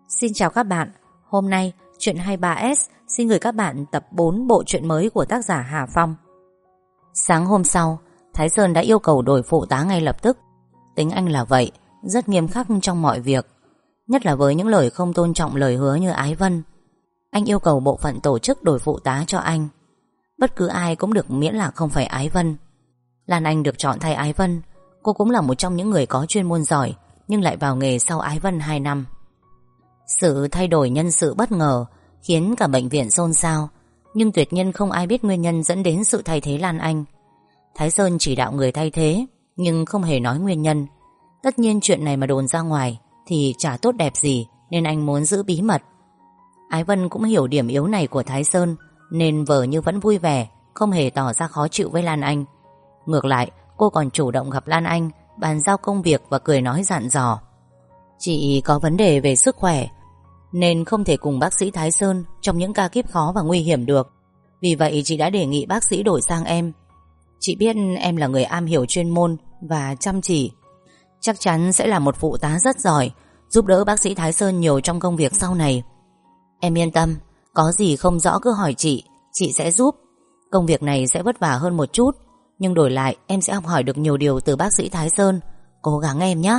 Xin chào các bạn. Hôm nay Chuyện 23S xin gửi các bạn tập 4 bộ truyện mới của tác giả Hà Phong. Sáng hôm sau, Thái Sơn đã yêu cầu đổi phụ tá ngay lập tức. Tính anh là vậy, rất nghiêm khắc trong mọi việc, nhất là với những lời không tôn trọng lời hứa như Ái Vân. Anh yêu cầu bộ phận tổ chức đổi phụ tá cho anh. Bất cứ ai cũng được, miễn là không phải Ái Vân. Lan Anh được chọn thay Ái Vân. Cô cũng là một trong những người có chuyên môn giỏi, nhưng lại vào nghề sau Ái Vân 2 năm. Sự thay đổi nhân sự bất ngờ khiến cả bệnh viện xôn xao, nhưng tuyệt nhiên không ai biết nguyên nhân dẫn đến sự thay thế Lan Anh. Thái Sơn chỉ đạo người thay thế, nhưng không hề nói nguyên nhân. Tất nhiên chuyện này mà đồn ra ngoài thì chả tốt đẹp gì, nên anh muốn giữ bí mật. Ái Vân cũng hiểu điểm yếu này của Thái Sơn, nên vờ như vẫn vui vẻ, không hề tỏ ra khó chịu với Lan Anh. Ngược lại, cô còn chủ động gặp Lan Anh, bàn giao công việc và cười nói dặn dò. Chị có vấn đề về sức khỏe, nên không thể cùng bác sĩ Thái Sơn trong những ca kíp khó và nguy hiểm được. Vì vậy chị đã đề nghị bác sĩ đổi sang em. Chị biết em là người am hiểu chuyên môn và chăm chỉ, chắc chắn sẽ là một phụ tá rất giỏi, giúp đỡ bác sĩ Thái Sơn nhiều trong công việc sau này. Em yên tâm, có gì không rõ cứ hỏi chị sẽ giúp. Công việc này sẽ vất vả hơn một chút, nhưng đổi lại em sẽ học hỏi được nhiều điều từ bác sĩ Thái Sơn. Cố gắng em nhé.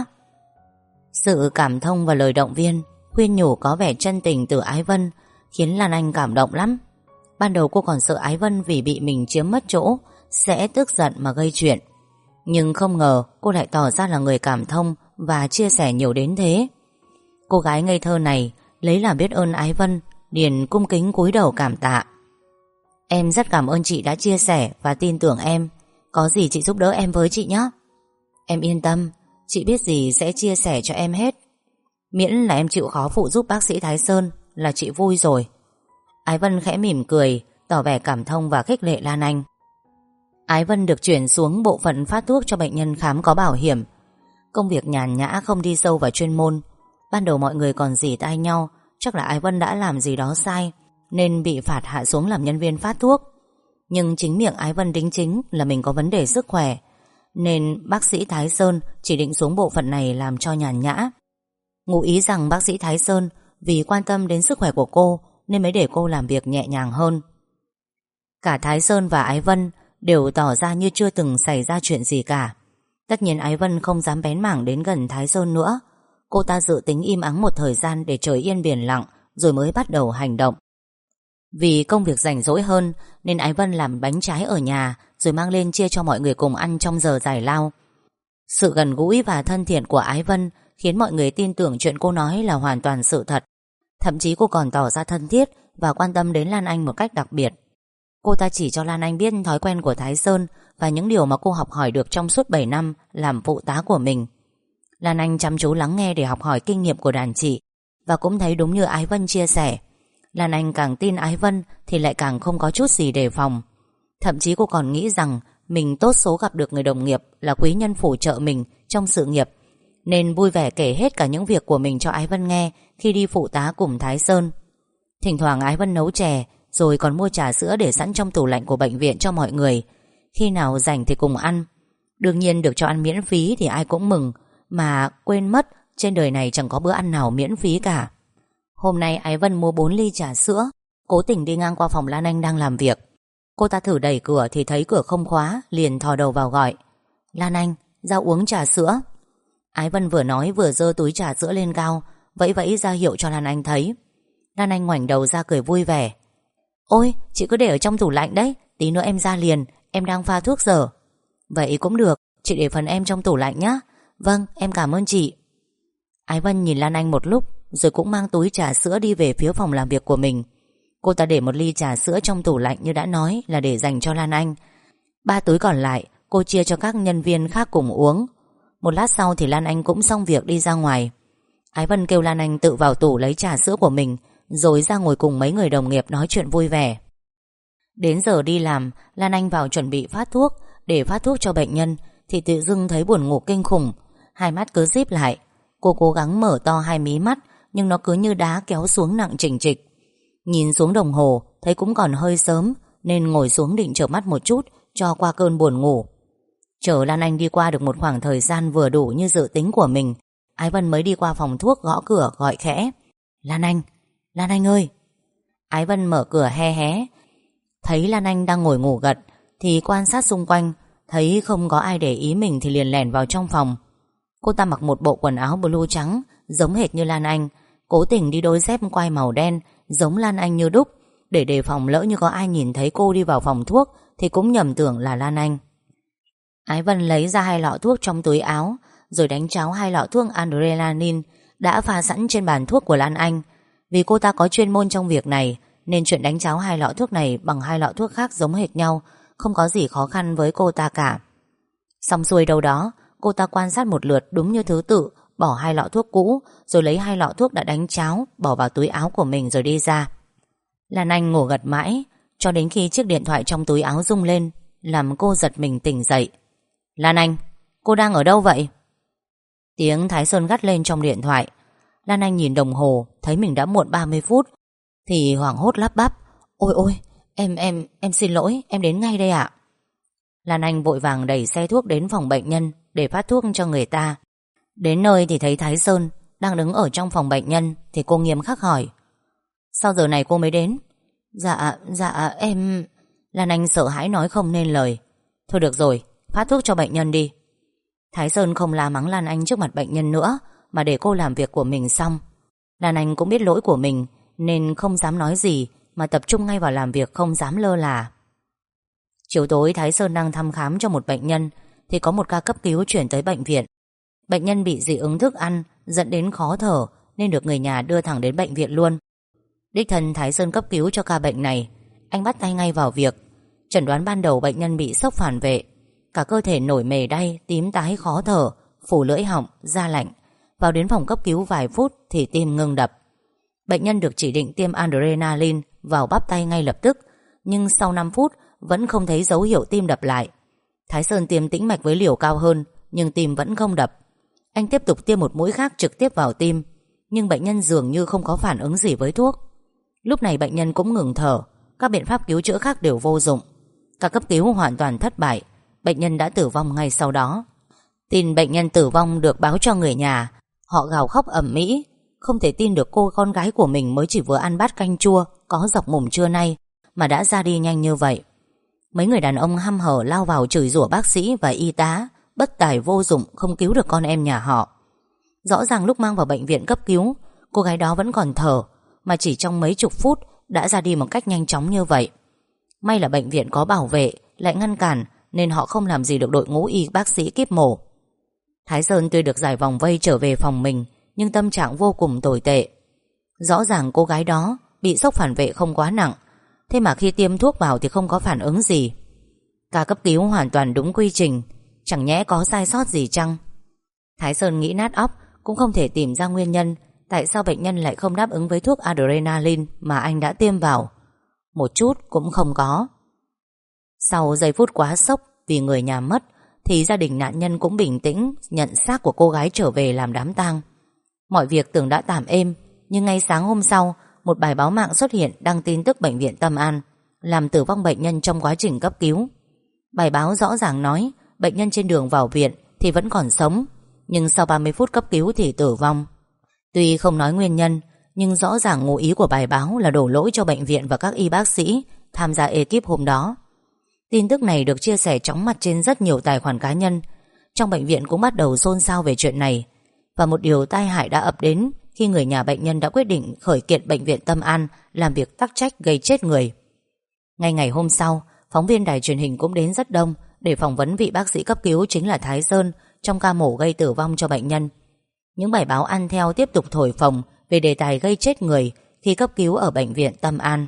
Sự cảm thông và lời động viên, khuyên nhủ có vẻ chân tình từ Ái Vân khiến Lan Anh cảm động lắm. Ban đầu cô còn sợ Ái Vân vì bị mình chiếm mất chỗ sẽ tức giận mà gây chuyện, nhưng không ngờ cô lại tỏ ra là người cảm thông và chia sẻ nhiều đến thế. Cô gái ngây thơ này lấy làm biết ơn Ái Vân, liền cung kính cúi đầu cảm tạ. Em rất cảm ơn chị đã chia sẻ và tin tưởng em. Có gì chị giúp đỡ em với chị nhé. Em yên tâm, chị biết gì sẽ chia sẻ cho em hết. Miễn là em chịu khó phụ giúp bác sĩ Thái Sơn là chị vui rồi. Ái Vân khẽ mỉm cười, tỏ vẻ cảm thông và khích lệ Lan Anh. Ái Vân được chuyển xuống bộ phận phát thuốc cho bệnh nhân khám có bảo hiểm. Công việc nhàn nhã, không đi sâu vào chuyên môn. Ban đầu mọi người còn rỉ tai nhau, chắc là Ái Vân đã làm gì đó sai nên bị phạt hạ xuống làm nhân viên phát thuốc. Nhưng chính miệng Ái Vân đính chính là mình có vấn đề sức khỏe, nên bác sĩ Thái Sơn chỉ định xuống bộ phận này làm cho nhàn nhã. Ngụ ý rằng bác sĩ Thái Sơn vì quan tâm đến sức khỏe của cô nên mới để cô làm việc nhẹ nhàng hơn. Cả Thái Sơn và Ái Vân đều tỏ ra như chưa từng xảy ra chuyện gì cả. Tất nhiên Ái Vân không dám bén mảng đến gần Thái Sơn nữa. Cô ta dự tính im ắng một thời gian để trời yên biển lặng rồi mới bắt đầu hành động. Vì công việc rảnh rỗi hơn nên Ái Vân làm bánh trái ở nhà rồi mang lên chia cho mọi người cùng ăn trong giờ giải lao. Sự gần gũi và thân thiện của Ái Vân khiến mọi người tin tưởng chuyện cô nói là hoàn toàn sự thật. Thậm chí cô còn tỏ ra thân thiết và quan tâm đến Lan Anh một cách đặc biệt. Cô ta chỉ cho Lan Anh biết thói quen của Thái Sơn và những điều mà cô học hỏi được trong suốt 7 năm làm phụ tá của mình. Lan Anh chăm chú lắng nghe để học hỏi kinh nghiệm của đàn chị, và cũng thấy đúng như Ái Vân chia sẻ. Lan Anh càng tin Ái Vân thì lại càng không có chút gì đề phòng. Thậm chí cô còn nghĩ rằng mình tốt số gặp được người đồng nghiệp là quý nhân phù trợ mình trong sự nghiệp, nên vui vẻ kể hết cả những việc của mình cho Ái Vân nghe khi đi phụ tá cùng Thái Sơn. Thỉnh thoảng Ái Vân nấu chè, rồi còn mua trà sữa để sẵn trong tủ lạnh của bệnh viện cho mọi người. Khi nào rảnh thì cùng ăn. Đương nhiên được cho ăn miễn phí thì ai cũng mừng, mà quên mất trên đời này chẳng có bữa ăn nào miễn phí cả. Hôm nay Ái Vân mua 4 ly trà sữa, cố tình đi ngang qua phòng Lan Anh đang làm việc. Cô ta thử đẩy cửa thì thấy cửa không khóa, liền thò đầu vào gọi. Lan Anh, ra uống trà sữa. Ái Vân vừa nói vừa giơ túi trà sữa lên cao, vẫy vẫy ra hiệu cho Lan Anh thấy. Lan Anh ngoảnh đầu ra cười vui vẻ. Ôi, chị cứ để ở trong tủ lạnh đấy, tí nữa em ra liền, em đang pha thuốc giờ. Vậy cũng được, chị để phần em trong tủ lạnh nhé. Vâng, em cảm ơn chị. Ái Vân nhìn Lan Anh một lúc rồi cũng mang túi trà sữa đi về phía phòng làm việc của mình. Cô ta để một ly trà sữa trong tủ lạnh như đã nói là để dành cho Lan Anh. 3 túi còn lại cô chia cho các nhân viên khác cùng uống. Một lát sau thì Lan Anh cũng xong việc đi ra ngoài. Ái Vân kêu Lan Anh tự vào tủ lấy trà sữa của mình, rồi ra ngồi cùng mấy người đồng nghiệp nói chuyện vui vẻ. Đến giờ đi làm, Lan Anh vào chuẩn bị phát thuốc để phát thuốc cho bệnh nhân thì tự dưng thấy buồn ngủ kinh khủng. Hai mắt cứ díp lại. Cô cố gắng mở to hai mí mắt, nhưng nó cứ như đá kéo xuống nặng chình chịch. Nhìn xuống đồng hồ thấy cũng còn hơi sớm, nên ngồi xuống định chợp mắt một chút cho qua cơn buồn ngủ. Chờ Lan Anh đi qua được một khoảng thời gian vừa đủ như dự tính của mình, Ái Vân mới đi qua phòng thuốc gõ cửa gọi khẽ. Lan Anh ơi. Ái Vân mở cửa hé hé, thấy Lan Anh đang ngồi ngủ gật thì quan sát xung quanh, thấy không có ai để ý mình thì liền lẻn vào trong phòng. Cô ta mặc một bộ quần áo blue trắng giống hệt như Lan Anh, cố tình đi đôi dép quai màu đen giống Lan Anh như đúc, để đề phòng lỡ như có ai nhìn thấy cô đi vào phòng thuốc thì cũng nhầm tưởng là Lan Anh. Ái Vân lấy ra 2 lọ thuốc trong túi áo, rồi đánh cháo 2 lọ thuốc adrenaline đã pha sẵn trên bàn thuốc của Lan Anh. Vì cô ta có chuyên môn trong việc này nên chuyện đánh cháo 2 lọ thuốc này bằng 2 lọ thuốc khác giống hệt nhau không có gì khó khăn với cô ta cả. Xong xuôi đâu đó, cô ta quan sát một lượt đúng như thứ tự, bỏ 2 lọ thuốc cũ, rồi lấy 2 lọ thuốc đã đánh cháo bỏ vào túi áo của mình rồi đi ra. Lan Anh ngủ gật mãi cho đến khi chiếc điện thoại trong túi áo rung lên, làm cô giật mình tỉnh dậy. Lan Anh, cô đang ở đâu vậy? Tiếng Thái Sơn gắt lên trong điện thoại. Lan Anh nhìn đồng hồ, thấy mình đã muộn 30 phút thì hoảng hốt lắp bắp: Ôi, em xin lỗi, em đến ngay đây ạ. Lan Anh vội vàng đẩy xe thuốc đến phòng bệnh nhân để phát thuốc cho người ta. Đến nơi thì thấy Thái Sơn đang đứng ở trong phòng bệnh nhân thì cô nghiêm khắc hỏi: Sao giờ này cô mới đến? Dạ em... Lan Anh sợ hãi nói không nên lời. Thôi được rồi, phát thuốc cho bệnh nhân đi. Thái Sơn không la mắng Lan Anh trước mặt bệnh nhân nữa, mà để cô làm việc của mình xong. Lan Anh cũng biết lỗi của mình nên không dám nói gì, mà tập trung ngay vào làm việc, không dám lơ là. Chiều tối Thái Sơn đang thăm khám cho một bệnh nhân thì có một ca cấp cứu chuyển tới bệnh viện. Bệnh nhân bị dị ứng thức ăn dẫn đến khó thở nên được người nhà đưa thẳng đến bệnh viện luôn. Đích thân Thái Sơn cấp cứu cho ca bệnh này. Anh bắt tay ngay vào việc. Chẩn đoán ban đầu bệnh nhân bị sốc phản vệ, cả cơ thể nổi mề đay, tím tái, khó thở, phủ lưỡi họng, da lạnh. Vào đến phòng cấp cứu vài phút thì tim ngừng đập. Bệnh nhân được chỉ định tiêm adrenaline vào bắp tay ngay lập tức, nhưng sau 5 phút vẫn không thấy dấu hiệu tim đập lại. Thái Sơn tiêm tĩnh mạch với liều cao hơn, nhưng tim vẫn không đập. Anh tiếp tục tiêm một mũi khác trực tiếp vào tim, nhưng bệnh nhân dường như không có phản ứng gì với thuốc. Lúc này bệnh nhân cũng ngừng thở, các biện pháp cứu chữa khác đều vô dụng. Ca cấp cứu hoàn toàn thất bại, bệnh nhân đã tử vong ngay sau đó. Tin bệnh nhân tử vong được báo cho người nhà. Họ gào khóc ầm ĩ, không thể tin được cô con gái của mình mới chỉ vừa ăn bát canh chua có dọc mồm trưa nay mà đã ra đi nhanh như vậy. Mấy người đàn ông hăm hở lao vào chửi rủa bác sĩ và y tá, bất tài vô dụng, không cứu được con em nhà họ. Rõ ràng lúc mang vào bệnh viện cấp cứu, cô gái đó vẫn còn thở, mà chỉ trong mấy chục phút đã ra đi một cách nhanh chóng như vậy. May là bệnh viện có bảo vệ lại ngăn cản, nên họ không làm gì được đội ngũ y bác sĩ kíp mổ. Thái Sơn tuy được giải vòng vây trở về phòng mình, nhưng tâm trạng vô cùng tồi tệ. Rõ ràng cô gái đó bị sốc phản vệ không quá nặng, thế mà khi tiêm thuốc vào thì không có phản ứng gì. Ca cấp cứu hoàn toàn đúng quy trình, chẳng nhẽ có sai sót gì chăng? Thái Sơn nghĩ nát óc cũng không thể tìm ra nguyên nhân tại sao bệnh nhân lại không đáp ứng với thuốc adrenaline mà anh đã tiêm vào. Một chút cũng không có. Sau giây phút quá sốc vì người nhà mất thì gia đình nạn nhân cũng bình tĩnh nhận xác của cô gái trở về làm đám tang. Mọi việc tưởng đã tạm êm, nhưng ngay sáng hôm sau, một bài báo mạng xuất hiện đăng tin tức bệnh viện Tâm An làm tử vong bệnh nhân trong quá trình cấp cứu. Bài báo rõ ràng nói bệnh nhân trên đường vào viện thì vẫn còn sống, nhưng sau 30 phút cấp cứu thì tử vong. Tuy không nói nguyên nhân, nhưng rõ ràng ngụ ý của bài báo là đổ lỗi cho bệnh viện và các y bác sĩ tham gia ekip hôm đó. Tin tức này được chia sẻ chóng mặt trên rất nhiều tài khoản cá nhân. Trong bệnh viện cũng bắt đầu xôn xao về chuyện này. Và một điều tai hại đã ập đến khi người nhà bệnh nhân đã quyết định khởi kiện bệnh viện Tâm An làm việc tắc trách gây chết người. Ngay ngày hôm sau, phóng viên đài truyền hình cũng đến rất đông để phỏng vấn vị bác sĩ cấp cứu chính là Thái Sơn trong ca mổ gây tử vong cho bệnh nhân. Những bài báo ăn theo tiếp tục thổi phồng về đề tài gây chết người khi cấp cứu ở bệnh viện Tâm An.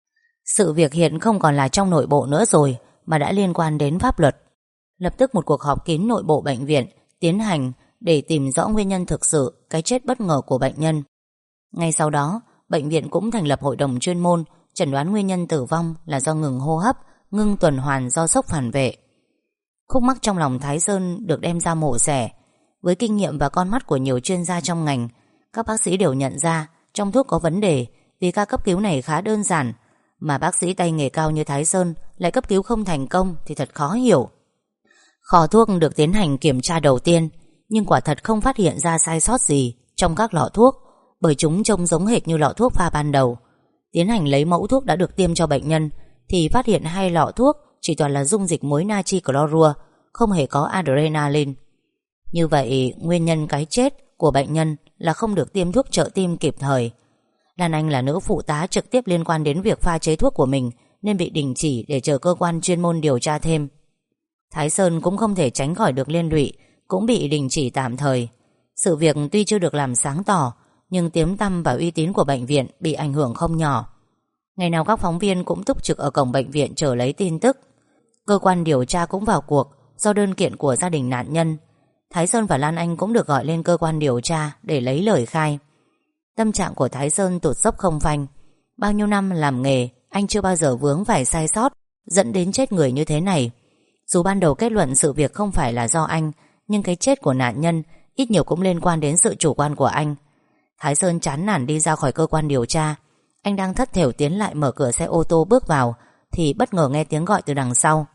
Sự việc hiện không còn là trong nội bộ nữa rồi, mà đã liên quan đến pháp luật. Lập tức một cuộc họp kín nội bộ bệnh viện tiến hành để tìm rõ nguyên nhân thực sự cái chết bất ngờ của bệnh nhân. Ngay sau đó, bệnh viện cũng thành lập hội đồng chuyên môn chẩn đoán nguyên nhân tử vong là do ngừng hô hấp, ngưng tuần hoàn do sốc phản vệ. Khúc mắc trong lòng Thái Sơn được đem ra mổ xẻ. Với kinh nghiệm và con mắt của nhiều chuyên gia trong ngành, các bác sĩ đều nhận ra trong thuốc có vấn đề, vì ca cấp cứu này khá đơn giản, mà bác sĩ tay nghề cao như Thái Sơn lại cấp cứu không thành công thì thật khó hiểu. Kho thuốc được tiến hành kiểm tra đầu tiên, nhưng quả thật không phát hiện ra sai sót gì trong các lọ thuốc, bởi chúng trông giống hệt như lọ thuốc pha ban đầu. Tiến hành lấy mẫu thuốc đã được tiêm cho bệnh nhân thì phát hiện 2 lọ thuốc chỉ toàn là dung dịch muối natri clorua, không hề có adrenaline. Như vậy, nguyên nhân cái chết của bệnh nhân là không được tiêm thuốc trợ tim kịp thời. Lan Anh là nữ phụ tá trực tiếp liên quan đến việc pha chế thuốc của mình nên bị đình chỉ để chờ cơ quan chuyên môn điều tra thêm. Thái Sơn cũng không thể tránh khỏi được liên lụy, cũng bị đình chỉ tạm thời. Sự việc tuy chưa được làm sáng tỏ, nhưng tiếng tăm và uy tín của bệnh viện bị ảnh hưởng không nhỏ. Ngày nào các phóng viên cũng túc trực ở cổng bệnh viện chờ lấy tin tức. Cơ quan điều tra cũng vào cuộc do đơn kiện của gia đình nạn nhân. Thái Sơn và Lan Anh cũng được gọi lên cơ quan điều tra để lấy lời khai. Tâm trạng của Thái Sơn tụt dốc không phanh. Bao nhiêu năm làm nghề, anh chưa bao giờ vướng phải sai sót dẫn đến chết người như thế này. Dù ban đầu kết luận sự việc không phải là do anh, nhưng cái chết của nạn nhân ít nhiều cũng liên quan đến sự chủ quan của anh. Thái Sơn chán nản đi ra khỏi cơ quan điều tra. Anh đang thất thểu tiến lại mở cửa xe ô tô bước vào thì bất ngờ nghe tiếng gọi từ đằng sau.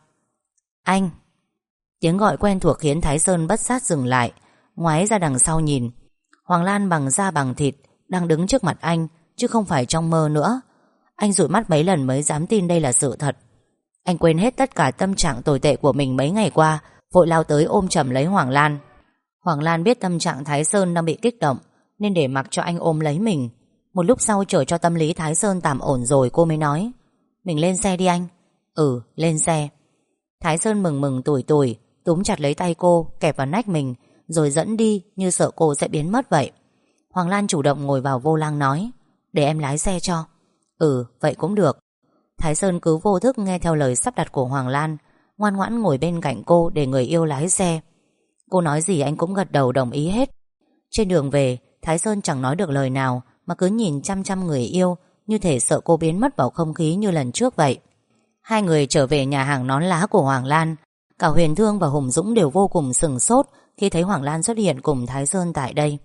Anh! Tiếng gọi quen thuộc khiến Thái Sơn bất giác dừng lại, ngoái ra đằng sau nhìn. Hoàng Lan bằng da bằng thịt đang đứng trước mặt anh, chứ không phải trong mơ nữa. Anh dụi mắt mấy lần mới dám tin đây là sự thật. Anh quên hết tất cả tâm trạng tồi tệ của mình mấy ngày qua, vội lao tới ôm chầm lấy Hoàng Lan. Hoàng Lan biết tâm trạng Thái Sơn đang bị kích động nên để mặc cho anh ôm lấy mình. Một lúc sau chờ cho tâm lý Thái Sơn tạm ổn rồi, cô mới nói: Mình lên xe đi anh. Ừ, lên xe. Thái Sơn mừng mừng tủi tủi túm chặt lấy tay cô, kẹp vào nách mình rồi dẫn đi như sợ cô sẽ biến mất vậy. Hoàng Lan chủ động ngồi vào vô lăng nói: Để em lái xe cho. Ừ, vậy cũng được. Thái Sơn cứ vô thức nghe theo lời sắp đặt của Hoàng Lan, ngoan ngoãn ngồi bên cạnh cô để người yêu lái xe. Cô nói gì anh cũng gật đầu đồng ý hết. Trên đường về, Thái Sơn chẳng nói được lời nào mà cứ nhìn chăm chăm người yêu, như thể sợ cô biến mất vào không khí như lần trước vậy. Hai người trở về nhà hàng nón lá của Hoàng Lan. Cả Huyền Thương và Hùng Dũng đều vô cùng sửng sốt khi thấy Hoàng Lan xuất hiện cùng Thái Sơn tại đây.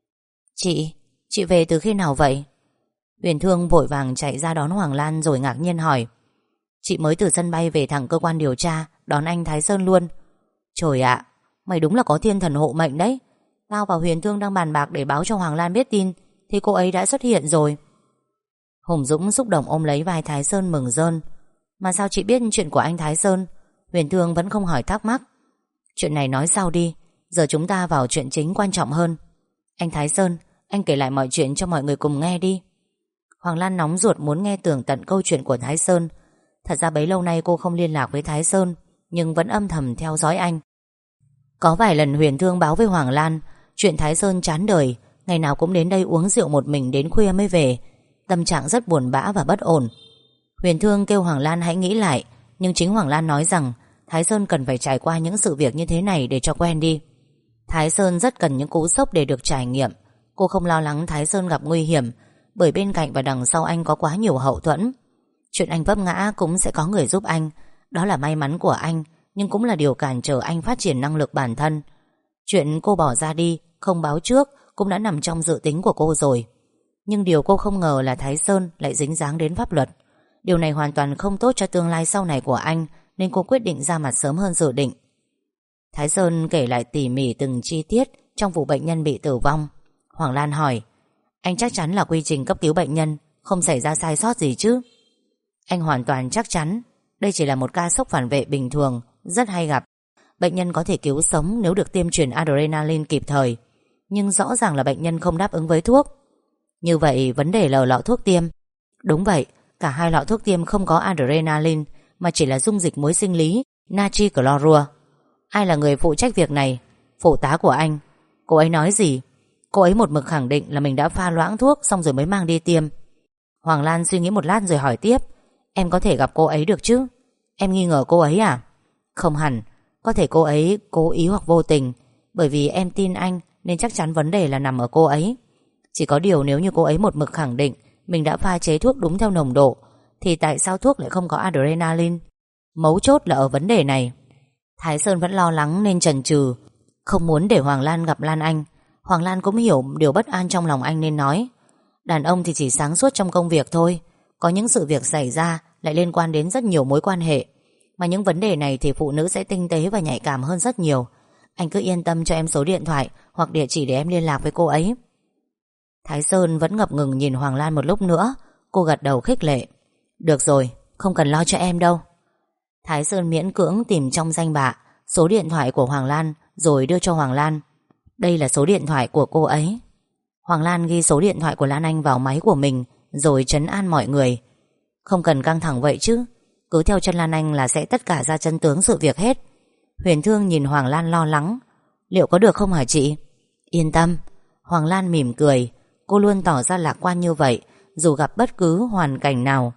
Chị về từ khi nào vậy? Huyền Thương vội vàng chạy ra đón Hoàng Lan rồi ngạc nhiên hỏi. Chị mới từ sân bay về thẳng cơ quan điều tra đón anh Thái Sơn luôn. Trời ạ, mày đúng là có thiên thần hộ mệnh đấy. Tao và Huyền Thương đang bàn bạc để báo cho Hoàng Lan biết tin thì cô ấy đã xuất hiện rồi. Hùng Dũng xúc động ôm lấy vai Thái Sơn mừng rơn. Mà sao chị biết chuyện của anh Thái Sơn? Huyền Thương vẫn không hỏi thắc mắc. Chuyện này nói sau đi, giờ chúng ta vào chuyện chính quan trọng hơn. Anh Thái Sơn, anh kể lại mọi chuyện cho mọi người cùng nghe đi. Hoàng Lan nóng ruột muốn nghe tường tận câu chuyện của Thái Sơn. Thật ra bấy lâu nay cô không liên lạc với Thái Sơn, nhưng vẫn âm thầm theo dõi anh. Có vài lần Huyền Thương báo với Hoàng Lan chuyện Thái Sơn chán đời, ngày nào cũng đến đây uống rượu một mình đến khuya mới về. Tâm trạng rất buồn bã và bất ổn. Huyền Thương kêu Hoàng Lan hãy nghĩ lại, nhưng chính Hoàng Lan nói rằng Thái Sơn cần phải trải qua những sự việc như thế này để cho quen đi. Thái Sơn rất cần những cú sốc để được trải nghiệm. Cô không lo lắng Thái Sơn gặp nguy hiểm, bởi bên cạnh và đằng sau anh có quá nhiều hậu thuẫn. Chuyện anh vấp ngã cũng sẽ có người giúp anh. Đó là may mắn của anh, nhưng cũng là điều cản trở anh phát triển năng lực bản thân. Chuyện cô bỏ ra đi, không báo trước cũng đã nằm trong dự tính của cô rồi. Nhưng điều cô không ngờ là Thái Sơn lại dính dáng đến pháp luật. Điều này hoàn toàn không tốt cho tương lai sau này của anh, nên cô quyết định ra mặt sớm hơn dự định. Thái Sơn kể lại tỉ mỉ từng chi tiết trong vụ bệnh nhân bị tử vong. Hoàng Lan hỏi: Anh chắc chắn là quy trình cấp cứu bệnh nhân không xảy ra sai sót gì chứ? Anh hoàn toàn chắc chắn. Đây chỉ là một ca sốc phản vệ bình thường, rất hay gặp. Bệnh nhân có thể cứu sống nếu được tiêm truyền adrenaline kịp thời. Nhưng rõ ràng là bệnh nhân không đáp ứng với thuốc. Như vậy vấn đề là ở lọ thuốc tiêm. Đúng vậy, cả hai lọ thuốc tiêm không có adrenaline, mà chỉ là dung dịch muối sinh lý natri clorua. Ai là người phụ trách việc này? Phụ tá của anh. Cô ấy nói gì? Cô ấy một mực khẳng định là mình đã pha loãng thuốc xong rồi mới mang đi tiêm. Hoàng Lan suy nghĩ một lát rồi hỏi tiếp: Em có thể gặp cô ấy được chứ? Em nghi ngờ cô ấy à? Không hẳn, có thể cô ấy cố ý hoặc vô tình. Bởi vì em tin anh nên chắc chắn vấn đề là nằm ở cô ấy. Chỉ có điều nếu như cô ấy một mực khẳng định mình đã pha chế thuốc đúng theo nồng độ, thì tại sao thuốc lại không có adrenaline? Mấu chốt là ở vấn đề này. Thái Sơn vẫn lo lắng nên chần chừ, không muốn để Hoàng Lan gặp Lan Anh. Hoàng Lan cũng hiểu điều bất an trong lòng anh nên nói: Đàn ông thì chỉ sáng suốt trong công việc thôi. Có những sự việc xảy ra lại liên quan đến rất nhiều mối quan hệ. Mà những vấn đề này thì phụ nữ sẽ tinh tế và nhạy cảm hơn rất nhiều. Anh cứ yên tâm cho em số điện thoại hoặc địa chỉ để em liên lạc với cô ấy. Thái Sơn vẫn ngập ngừng nhìn Hoàng Lan một lúc nữa. Cô gật đầu khích lệ. Được rồi, không cần lo cho em đâu. Thái Sơn miễn cưỡng tìm trong danh bạ số điện thoại của Hoàng Lan, rồi đưa cho Hoàng Lan. Đây là số điện thoại của cô ấy. Hoàng Lan ghi số điện thoại của Lan Anh vào máy của mình, rồi trấn an mọi người. Không cần căng thẳng vậy chứ, cứ theo chân Lan Anh là sẽ tất cả ra chân tướng sự việc hết. Huyền Thương nhìn Hoàng Lan lo lắng. Liệu có được không hả chị? Yên tâm. Hoàng Lan mỉm cười. Cô luôn tỏ ra lạc quan như vậy, dù gặp bất cứ hoàn cảnh nào.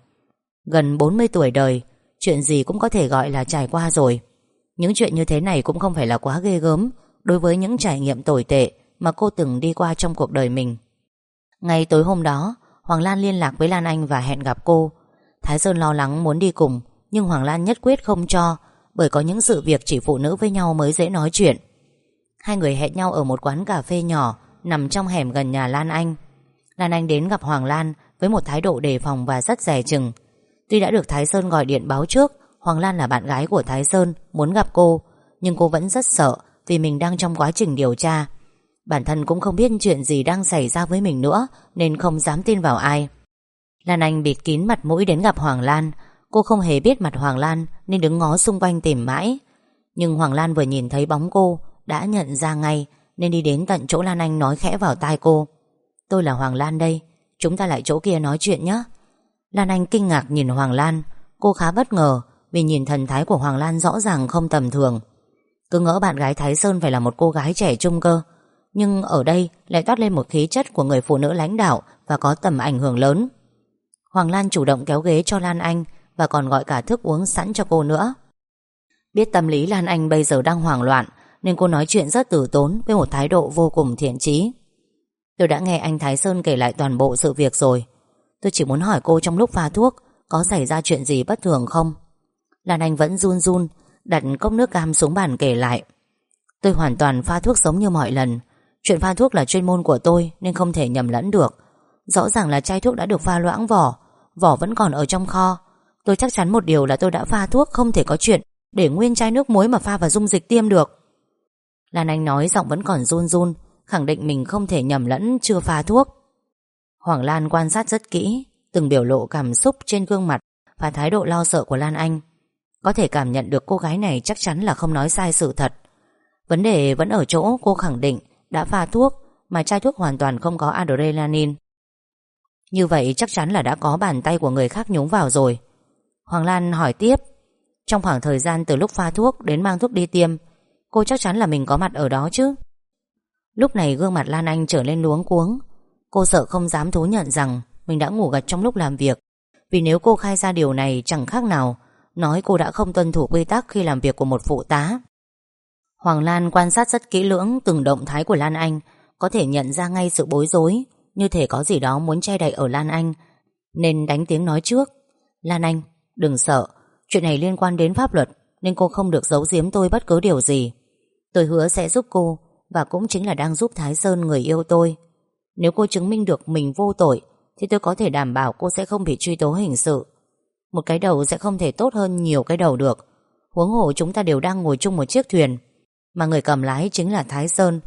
Gần 40 tuổi đời, chuyện gì cũng có thể gọi là trải qua rồi. Những chuyện như thế này cũng không phải là quá ghê gớm đối với những trải nghiệm tồi tệ mà cô từng đi qua trong cuộc đời mình. Ngay tối hôm đó, Hoàng Lan liên lạc với Lan Anh và hẹn gặp cô. Thái Sơn lo lắng muốn đi cùng, nhưng Hoàng Lan nhất quyết không cho, bởi có những sự việc chỉ phụ nữ với nhau mới dễ nói chuyện. Hai người hẹn nhau ở một quán cà phê nhỏ nằm trong hẻm gần nhà Lan Anh. Lan Anh đến gặp Hoàng Lan với một thái độ đề phòng và rất dè chừng. Tuy đã được Thái Sơn gọi điện báo trước Hoàng Lan là bạn gái của Thái Sơn, muốn gặp cô, nhưng cô vẫn rất sợ vì mình đang trong quá trình điều tra. Bản thân cũng không biết chuyện gì đang xảy ra với mình nữa, nên không dám tin vào ai. Lan Anh bịt kín mặt mũi đến gặp Hoàng Lan. Cô không hề biết mặt Hoàng Lan nên đứng ngó xung quanh tìm mãi. Nhưng Hoàng Lan vừa nhìn thấy bóng cô đã nhận ra ngay, nên đi đến tận chỗ Lan Anh nói khẽ vào tai cô. Tôi là Hoàng Lan đây, chúng ta lại chỗ kia nói chuyện nhé. Lan Anh kinh ngạc nhìn Hoàng Lan. Cô khá bất ngờ vì nhìn thần thái của Hoàng Lan rõ ràng không tầm thường. Cứ ngỡ bạn gái Thái Sơn phải là một cô gái trẻ trung cơ, nhưng ở đây lại toát lên một khí chất của người phụ nữ lãnh đạo và có tầm ảnh hưởng lớn. Hoàng Lan chủ động kéo ghế cho Lan Anh và còn gọi cả thức uống sẵn cho cô nữa. Biết tâm lý Lan Anh bây giờ đang hoảng loạn, nên cô nói chuyện rất từ tốn với một thái độ vô cùng thiện chí. Tôi đã nghe anh Thái Sơn kể lại toàn bộ sự việc rồi. Tôi chỉ muốn hỏi cô trong lúc pha thuốc có xảy ra chuyện gì bất thường không? Lan Anh vẫn run run đặt cốc nước cam xuống bàn kể lại. Tôi hoàn toàn pha thuốc giống như mọi lần. Chuyện pha thuốc là chuyên môn của tôi nên không thể nhầm lẫn được. Rõ ràng là chai thuốc đã được pha loãng vỏ, vỏ vẫn còn ở trong kho. Tôi chắc chắn một điều là tôi đã pha thuốc, không thể có chuyện để nguyên chai nước muối mà pha vào dung dịch tiêm được. Lan Anh nói giọng vẫn còn run run, khẳng định mình không thể nhầm lẫn chưa pha thuốc. Hoàng Lan quan sát rất kỹ từng biểu lộ cảm xúc trên gương mặt và thái độ lo sợ của Lan Anh. Có thể cảm nhận được cô gái này chắc chắn là không nói sai sự thật. Vấn đề vẫn ở chỗ cô khẳng định đã pha thuốc mà chai thuốc hoàn toàn không có adrenaline. Như vậy chắc chắn là đã có bàn tay của người khác nhúng vào rồi. Hoàng Lan hỏi tiếp. Trong khoảng thời gian từ lúc pha thuốc đến mang thuốc đi tiêm, cô chắc chắn là mình có mặt ở đó chứ? Lúc này gương mặt Lan Anh trở nên luống cuống. Cô sợ không dám thú nhận rằng mình đã ngủ gật trong lúc làm việc, vì nếu cô khai ra điều này chẳng khác nào nói cô đã không tuân thủ quy tắc khi làm việc của một phụ tá. Hoàng Lan quan sát rất kỹ lưỡng từng động thái của Lan Anh, có thể nhận ra ngay sự bối rối, như thể có gì đó muốn che đậy ở Lan Anh, nên đánh tiếng nói trước. Lan Anh, đừng sợ, chuyện này liên quan đến pháp luật nên cô không được giấu giếm tôi bất cứ điều gì. Tôi hứa sẽ giúp cô, và cũng chính là đang giúp Thái Sơn, người yêu tôi. Nếu cô chứng minh được mình vô tội thì tôi có thể đảm bảo cô sẽ không bị truy tố hình sự. Một cái đầu sẽ không thể tốt hơn nhiều cái đầu được. Huống hồ chúng ta đều đang ngồi chung một chiếc thuyền, mà người cầm lái chính là Thái Sơn.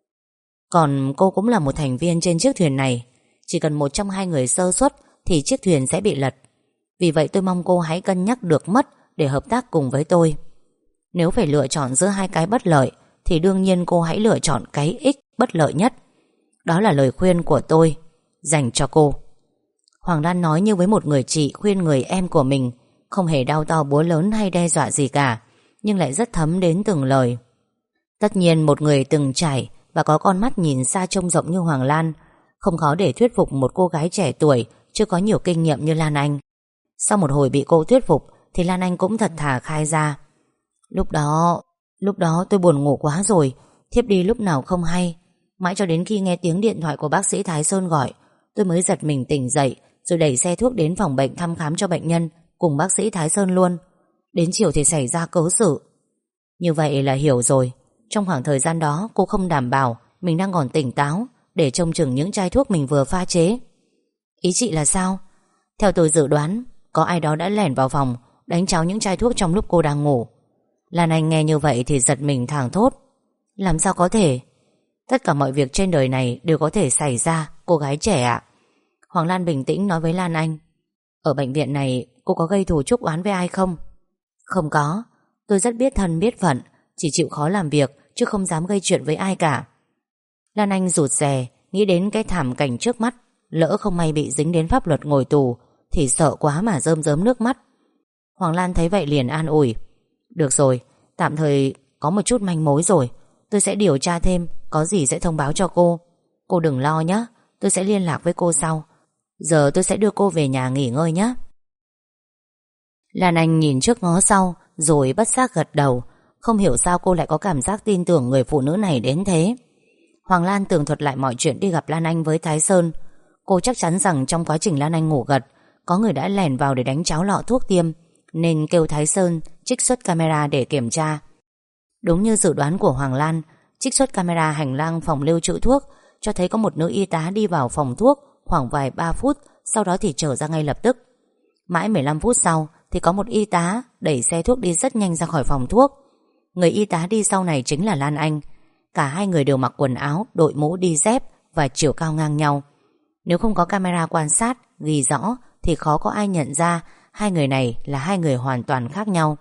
Còn cô cũng là một thành viên trên chiếc thuyền này. Chỉ cần một trong hai người sơ suất thì chiếc thuyền sẽ bị lật. Vì vậy tôi mong cô hãy cân nhắc được mất để hợp tác cùng với tôi. Nếu phải lựa chọn giữa hai cái bất lợi thì đương nhiên cô hãy lựa chọn cái ích bất lợi nhất. Đó là lời khuyên của tôi dành cho cô. Hoàng Lan nói như với một người chị khuyên người em của mình, không hề đao to búa lớn hay đe dọa gì cả, nhưng lại rất thấm đến từng lời. Tất nhiên một người từng trải và có con mắt nhìn xa trông rộng như Hoàng Lan không khó để thuyết phục một cô gái trẻ tuổi chưa có nhiều kinh nghiệm như Lan Anh. Sau một hồi bị cô thuyết phục thì Lan Anh cũng thật thà khai ra. Lúc đó tôi buồn ngủ quá rồi, thiếp đi lúc nào không hay. Mãi cho đến khi nghe tiếng điện thoại của bác sĩ Thái Sơn gọi, tôi mới giật mình tỉnh dậy, rồi đẩy xe thuốc đến phòng bệnh thăm khám cho bệnh nhân cùng bác sĩ Thái Sơn luôn. Đến chiều thì xảy ra cớ sự. Như vậy là hiểu rồi. Trong khoảng thời gian đó cô không đảm bảo mình đang còn tỉnh táo để trông chừng những chai thuốc mình vừa pha chế. Ý chị là sao? Theo tôi dự đoán, có ai đó đã lẻn vào phòng đánh tráo những chai thuốc trong lúc cô đang ngủ. Lan Anh nghe như vậy thì giật mình thảng thốt. Làm sao có thể? Tất cả mọi việc trên đời này đều có thể xảy ra, cô gái trẻ ạ. Hoàng Lan bình tĩnh nói với Lan Anh. Ở bệnh viện này cô có gây thù chuốc oán với ai không? Không có. Tôi rất biết thân biết phận, chỉ chịu khó làm việc chứ không dám gây chuyện với ai cả. Lan Anh rụt rè, nghĩ đến cái thảm cảnh trước mắt. Lỡ không may bị dính đến pháp luật ngồi tù thì sợ quá mà rơm rớm nước mắt. Hoàng Lan thấy vậy liền an ủi. Được rồi, tạm thời có một chút manh mối rồi. Tôi sẽ điều tra thêm, có gì sẽ thông báo cho cô. Cô đừng lo nhé, tôi sẽ liên lạc với cô sau. Giờ tôi sẽ đưa cô về nhà nghỉ ngơi nhé. Lan Anh nhìn trước ngó sau rồi bất giác gật đầu. Không hiểu sao cô lại có cảm giác tin tưởng người phụ nữ này đến thế. Hoàng Lan tường thuật lại mọi chuyện đi gặp Lan Anh với Thái Sơn. Cô chắc chắn rằng trong quá trình Lan Anh ngủ gật, có người đã lèn vào để đánh tráo lọ thuốc tiêm, nên kêu Thái Sơn trích xuất camera để kiểm tra. Đúng như dự đoán của Hoàng Lan, trích xuất camera hành lang phòng lưu trữ thuốc cho thấy có một nữ y tá đi vào phòng thuốc khoảng vài 3 phút, sau đó thì trở ra ngay lập tức. Mãi 15 phút sau thì có một y tá đẩy xe thuốc đi rất nhanh ra khỏi phòng thuốc. Người y tá đi sau này chính là Lan Anh. Cả hai người đều mặc quần áo, đội mũ đi dép và chiều cao ngang nhau. Nếu không có camera quan sát ghi rõ thì khó có ai nhận ra hai người này là hai người hoàn toàn khác nhau.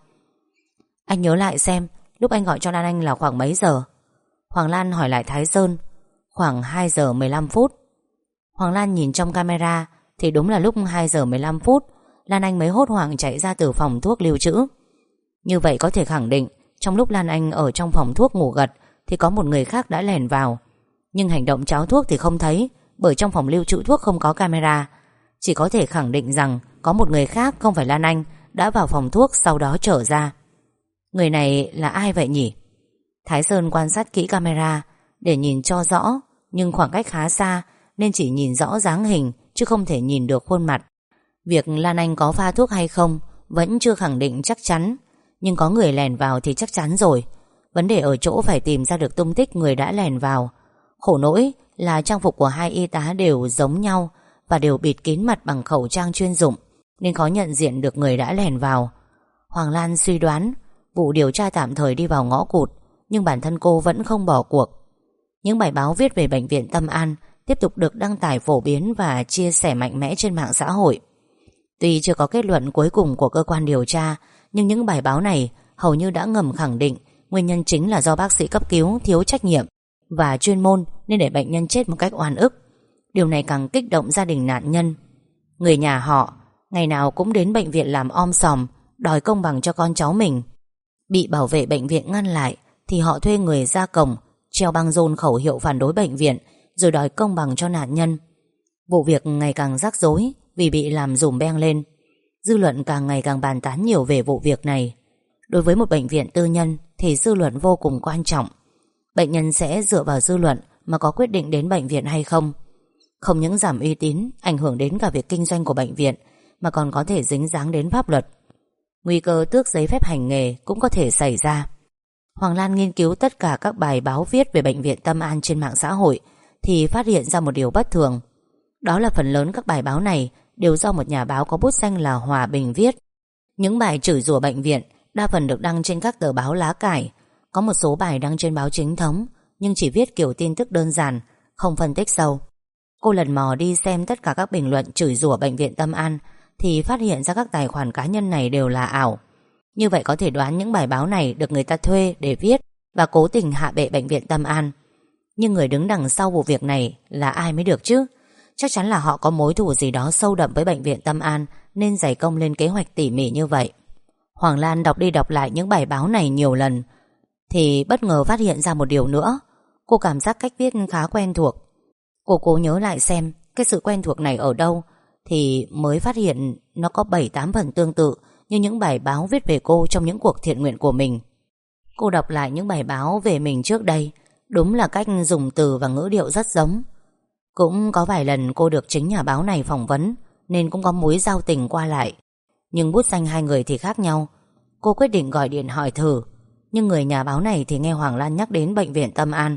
Anh nhớ lại xem lúc anh gọi cho Lan Anh là khoảng mấy giờ? Hoàng Lan hỏi lại Thái Sơn. Khoảng 2 giờ 15 phút. Hoàng Lan nhìn trong camera thì đúng là lúc 2 giờ 15 phút Lan Anh mới hốt hoảng chạy ra từ phòng thuốc lưu trữ. Như vậy có thể khẳng định trong lúc Lan Anh ở trong phòng thuốc ngủ gật thì có một người khác đã lèn vào. Nhưng hành động tráo thuốc thì không thấy, bởi trong phòng lưu trữ thuốc không có camera. Chỉ có thể khẳng định rằng có một người khác không phải Lan Anh đã vào phòng thuốc sau đó trở ra. Người này là ai vậy nhỉ? Thái Sơn quan sát kỹ camera để nhìn cho rõ, nhưng khoảng cách khá xa nên chỉ nhìn rõ dáng hình chứ không thể nhìn được khuôn mặt. Việc Lan Anh có pha thuốc hay không vẫn chưa khẳng định chắc chắn, nhưng có người lèn vào thì chắc chắn rồi. Vấn đề ở chỗ phải tìm ra được tung tích người đã lèn vào. Khổ nỗi là trang phục của hai y tá đều giống nhau và đều bịt kín mặt bằng khẩu trang chuyên dụng, nên khó nhận diện được người đã lèn vào. Hoàng Lan suy đoán vụ điều tra tạm thời đi vào ngõ cụt, nhưng bản thân cô vẫn không bỏ cuộc. Những bài báo viết về bệnh viện Tâm An tiếp tục được đăng tải phổ biến và chia sẻ mạnh mẽ trên mạng xã hội. Tuy chưa có kết luận cuối cùng của cơ quan điều tra, nhưng những bài báo này hầu như đã ngầm khẳng định nguyên nhân chính là do bác sĩ cấp cứu thiếu trách nhiệm và chuyên môn nên để bệnh nhân chết một cách oan ức. Điều này càng kích động gia đình nạn nhân. Người nhà họ ngày nào cũng đến bệnh viện làm om sòm, đòi công bằng cho con cháu mình. Bị bảo vệ bệnh viện ngăn lại thì họ thuê người ra cổng treo băng rôn khẩu hiệu phản đối bệnh viện, rồi đòi công bằng cho nạn nhân. Vụ việc ngày càng rắc rối vì bị làm dùm beng lên. Dư luận càng ngày càng bàn tán nhiều về vụ việc này. Đối với một bệnh viện tư nhân thì dư luận vô cùng quan trọng. Bệnh nhân sẽ dựa vào dư luận mà có quyết định đến bệnh viện hay không. Không những giảm uy tín, ảnh hưởng đến cả việc kinh doanh của bệnh viện, mà còn có thể dính dáng đến pháp luật. Nguy cơ tước giấy phép hành nghề cũng có thể xảy ra. Hoàng Lan nghiên cứu tất cả các bài báo viết về bệnh viện Tâm An trên mạng xã hội thì phát hiện ra một điều bất thường. Đó là phần lớn các bài báo này đều do một nhà báo có bút danh là Hòa Bình viết. Những bài chửi rủa bệnh viện đa phần được đăng trên các tờ báo lá cải. Có một số bài đăng trên báo chính thống, nhưng chỉ viết kiểu tin tức đơn giản, không phân tích sâu. Cô lần mò đi xem tất cả các bình luận chửi rủa bệnh viện Tâm An thì phát hiện ra các tài khoản cá nhân này đều là ảo. Như vậy có thể đoán những bài báo này được người ta thuê để viết và cố tình hạ bệ bệnh viện Tâm An. Nhưng người đứng đằng sau vụ việc này là ai mới được chứ? Chắc chắn là họ có mối thù gì đó sâu đậm với bệnh viện Tâm An nên dày công lên kế hoạch tỉ mỉ như vậy. Hoàng Lan đọc đi đọc lại những bài báo này nhiều lần thì bất ngờ phát hiện ra một điều nữa. Cô cảm giác cách viết khá quen thuộc. Cô cố nhớ lại xem cái sự quen thuộc này ở đâu thì mới phát hiện nó có 7-8 phần tương tự như những bài báo viết về cô trong những cuộc thiện nguyện của mình. Cô đọc lại những bài báo về mình trước đây, đúng là cách dùng từ và ngữ điệu rất giống. Cũng có vài lần cô được chính nhà báo này phỏng vấn nên cũng có mối giao tình qua lại. Nhưng bút danh hai người thì khác nhau. Cô quyết định gọi điện hỏi thử, nhưng người nhà báo này thì nghe Hoàng Lan nhắc đến bệnh viện Tâm An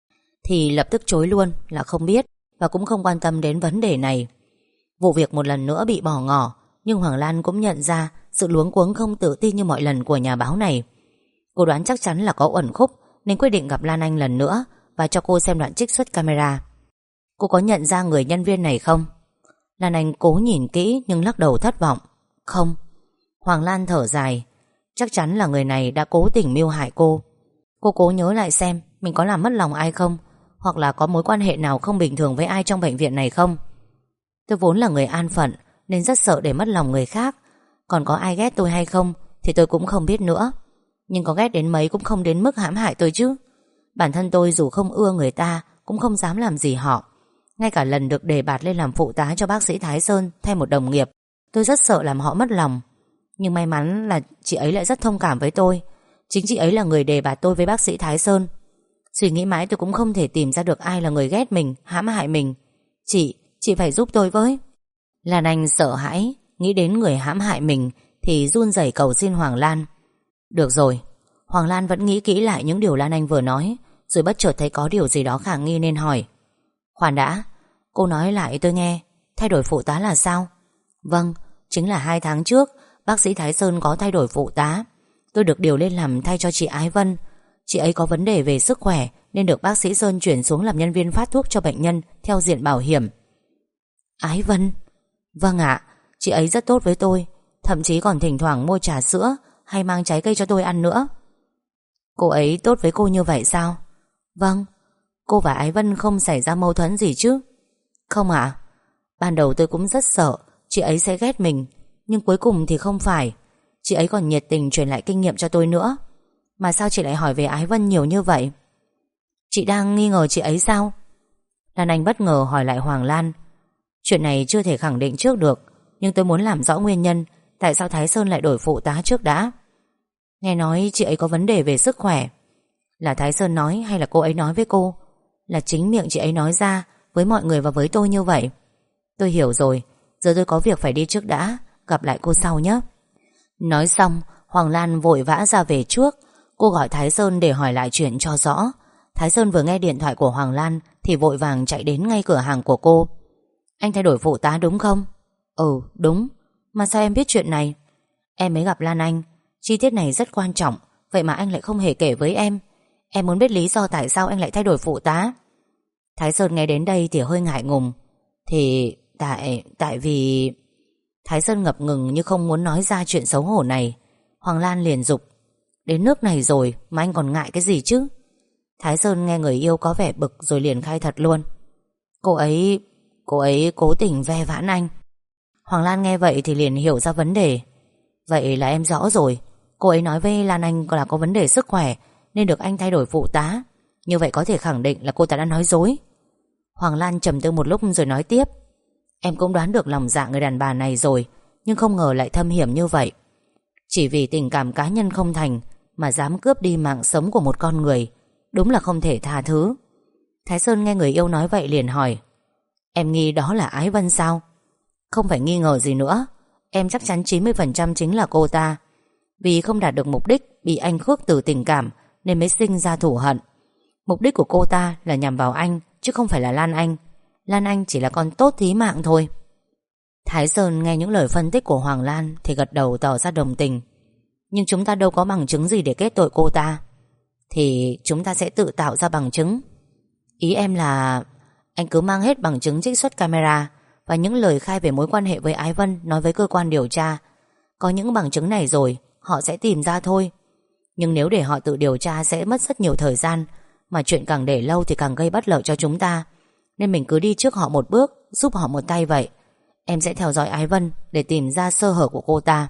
thì lập tức chối luôn là không biết và cũng không quan tâm đến vấn đề này. Vụ việc một lần nữa bị bỏ ngỏ, nhưng Hoàng Lan cũng nhận ra sự luống cuống không tự tin như mọi lần của nhà báo này. Cô đoán chắc chắn là có uẩn khúc nên quyết định gặp Lan Anh lần nữa và cho cô xem đoạn trích xuất camera. Cô có nhận ra người nhân viên này không? Lan Anh cố nhìn kỹ nhưng lắc đầu thất vọng. Không. Hoàng Lan thở dài. Chắc chắn là người này đã cố tình mưu hại cô. Cô cố nhớ lại xem mình có làm mất lòng ai không, hoặc là có mối quan hệ nào không bình thường với ai trong bệnh viện này không. Tôi vốn là người an phận nên rất sợ để mất lòng người khác. Còn có ai ghét tôi hay không thì tôi cũng không biết nữa. Nhưng có ghét đến mấy cũng không đến mức hãm hại tôi chứ. Bản thân tôi dù không ưa người ta cũng không dám làm gì họ. Ngay cả lần được đề bạt lên làm phụ tá cho bác sĩ Thái Sơn thay một đồng nghiệp, tôi rất sợ làm họ mất lòng. Nhưng may mắn là chị ấy lại rất thông cảm với tôi. Chính chị ấy là người đề bạt tôi với bác sĩ Thái Sơn. Suy nghĩ mãi tôi cũng không thể tìm ra được ai là người ghét mình, hãm hại mình. Chị phải giúp tôi với. Lan Anh sợ hãi, nghĩ đến người hãm hại mình thì run rẩy cầu xin Hoàng Lan. Được rồi. Hoàng Lan vẫn nghĩ kỹ lại những điều Lan Anh vừa nói, rồi bất chợt thấy có điều gì đó khả nghi nên hỏi. Khoan đã, cô nói lại tôi nghe. Thay đổi phụ tá là sao? Vâng, chính là 2 tháng trước bác sĩ Thái Sơn có thay đổi phụ tá. Tôi được điều lên làm thay cho chị Ái Vân. Chị ấy có vấn đề về sức khỏe nên được bác sĩ Sơn chuyển xuống làm nhân viên phát thuốc cho bệnh nhân theo diện bảo hiểm. Ái Vân? Vâng ạ, chị ấy rất tốt với tôi, thậm chí còn thỉnh thoảng mua trà sữa hay mang trái cây cho tôi ăn nữa. Cô ấy tốt với cô như vậy sao? Vâng. Cô và Ái Vân không xảy ra mâu thuẫn gì chứ? Không ạ. Ban đầu tôi cũng rất sợ chị ấy sẽ ghét mình, nhưng cuối cùng thì không phải. Chị ấy còn nhiệt tình truyền lại kinh nghiệm cho tôi nữa. Mà sao chị lại hỏi về Ái Vân nhiều như vậy? Chị đang nghi ngờ chị ấy sao? Lan Anh bất ngờ hỏi lại Hoàng Lan. Chuyện này chưa thể khẳng định trước được, nhưng tôi muốn làm rõ nguyên nhân tại sao Thái Sơn lại đổi phụ tá trước đã. Nghe nói chị ấy có vấn đề về sức khỏe. Là Thái Sơn nói hay là cô ấy nói với cô? Là chính miệng chị ấy nói ra với mọi người và với tôi như vậy. Tôi hiểu rồi. Giờ tôi có việc phải đi trước đã. Gặp lại cô sau nhé. Nói xong Hoàng Lan vội vã ra về trước. Cô gọi Thái Sơn để hỏi lại chuyện cho rõ. Thái Sơn vừa nghe điện thoại của Hoàng Lan thì vội vàng chạy đến ngay cửa hàng của cô. Anh thay đổi phụ tá đúng không? Ừ đúng. Mà sao em biết chuyện này? Em mới gặp Lan Anh. Chi tiết này rất quan trọng, vậy mà anh lại không hề kể với em. Em muốn biết lý do tại sao anh lại thay đổi phụ tá. Thái Sơn nghe đến đây thì hơi ngại ngùng. Thì tại vì... Thái Sơn ngập ngừng như không muốn nói ra chuyện xấu hổ này. Hoàng Lan liền giục. Đến nước này rồi mà anh còn ngại cái gì chứ? Thái Sơn nghe người yêu có vẻ bực rồi liền khai thật luôn. Cô ấy cố tình ve vãn anh. Hoàng Lan nghe vậy thì liền hiểu ra vấn đề. Vậy là em rõ rồi. Cô ấy nói với Lan Anh là có vấn đề sức khỏe nên được anh thay đổi phụ tá. Như vậy có thể khẳng định là cô ta đã nói dối. Hoàng Lan trầm tư một lúc rồi nói tiếp. Em cũng đoán được lòng dạ người đàn bà này rồi, nhưng không ngờ lại thâm hiểm như vậy. Chỉ vì tình cảm cá nhân không thành mà dám cướp đi mạng sống của một con người, đúng là không thể tha thứ. Thái Sơn nghe người yêu nói vậy liền hỏi. Em nghi đó là Ái Vân sao? Không phải nghi ngờ gì nữa. Em chắc chắn 90% chính là cô ta. Vì không đạt được mục đích, bị anh khước từ tình cảm nên mới sinh ra thù hận. Mục đích của cô ta là nhằm vào anh, chứ không phải là Lan Anh. Lan Anh chỉ là con tốt thí mạng thôi. Thái Sơn nghe những lời phân tích của Hoàng Lan thì gật đầu tỏ ra đồng tình. Nhưng chúng ta đâu có bằng chứng gì để kết tội cô ta. Thì chúng ta sẽ tự tạo ra bằng chứng. Ý em là anh cứ mang hết bằng chứng trích xuất camera và những lời khai về mối quan hệ với Ái Vân nói với cơ quan điều tra. Có những bằng chứng này rồi họ sẽ tìm ra thôi. Nhưng nếu để họ tự điều tra sẽ mất rất nhiều thời gian, mà chuyện càng để lâu thì càng gây bất lợi cho chúng ta. Nên mình cứ đi trước họ một bước, giúp họ một tay vậy. Em sẽ theo dõi Ái Vân để tìm ra sơ hở của cô ta.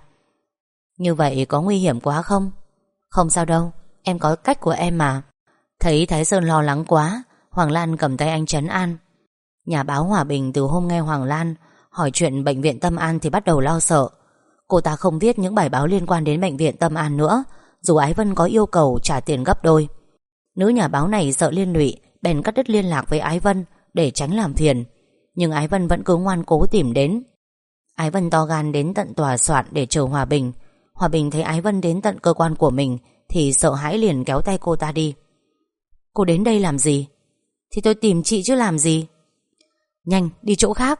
Như vậy có nguy hiểm quá không? Không sao đâu, em có cách của em mà. Thấy Thái Sơn lo lắng quá, Hoàng Lan cầm tay anh trấn an. Nhà báo Hòa Bình từ hôm nghe Hoàng Lan hỏi chuyện bệnh viện Tâm An thì bắt đầu lo sợ. Cô ta không viết những bài báo liên quan đến bệnh viện Tâm An nữa, dù Ái Vân có yêu cầu trả tiền gấp đôi. Nữ nhà báo này sợ liên lụy bèn cắt đứt liên lạc với Ái Vân để tránh làm phiền. Nhưng Ái Vân vẫn cứ ngoan cố tìm đến. Ái Vân to gan đến tận tòa soạn để chờ Hòa Bình. Hòa Bình thấy Ái Vân đến tận cơ quan của mình thì sợ hãi liền kéo tay cô ta đi. Cô đến đây làm gì? Thì tôi tìm chị chứ làm gì. Nhanh đi chỗ khác.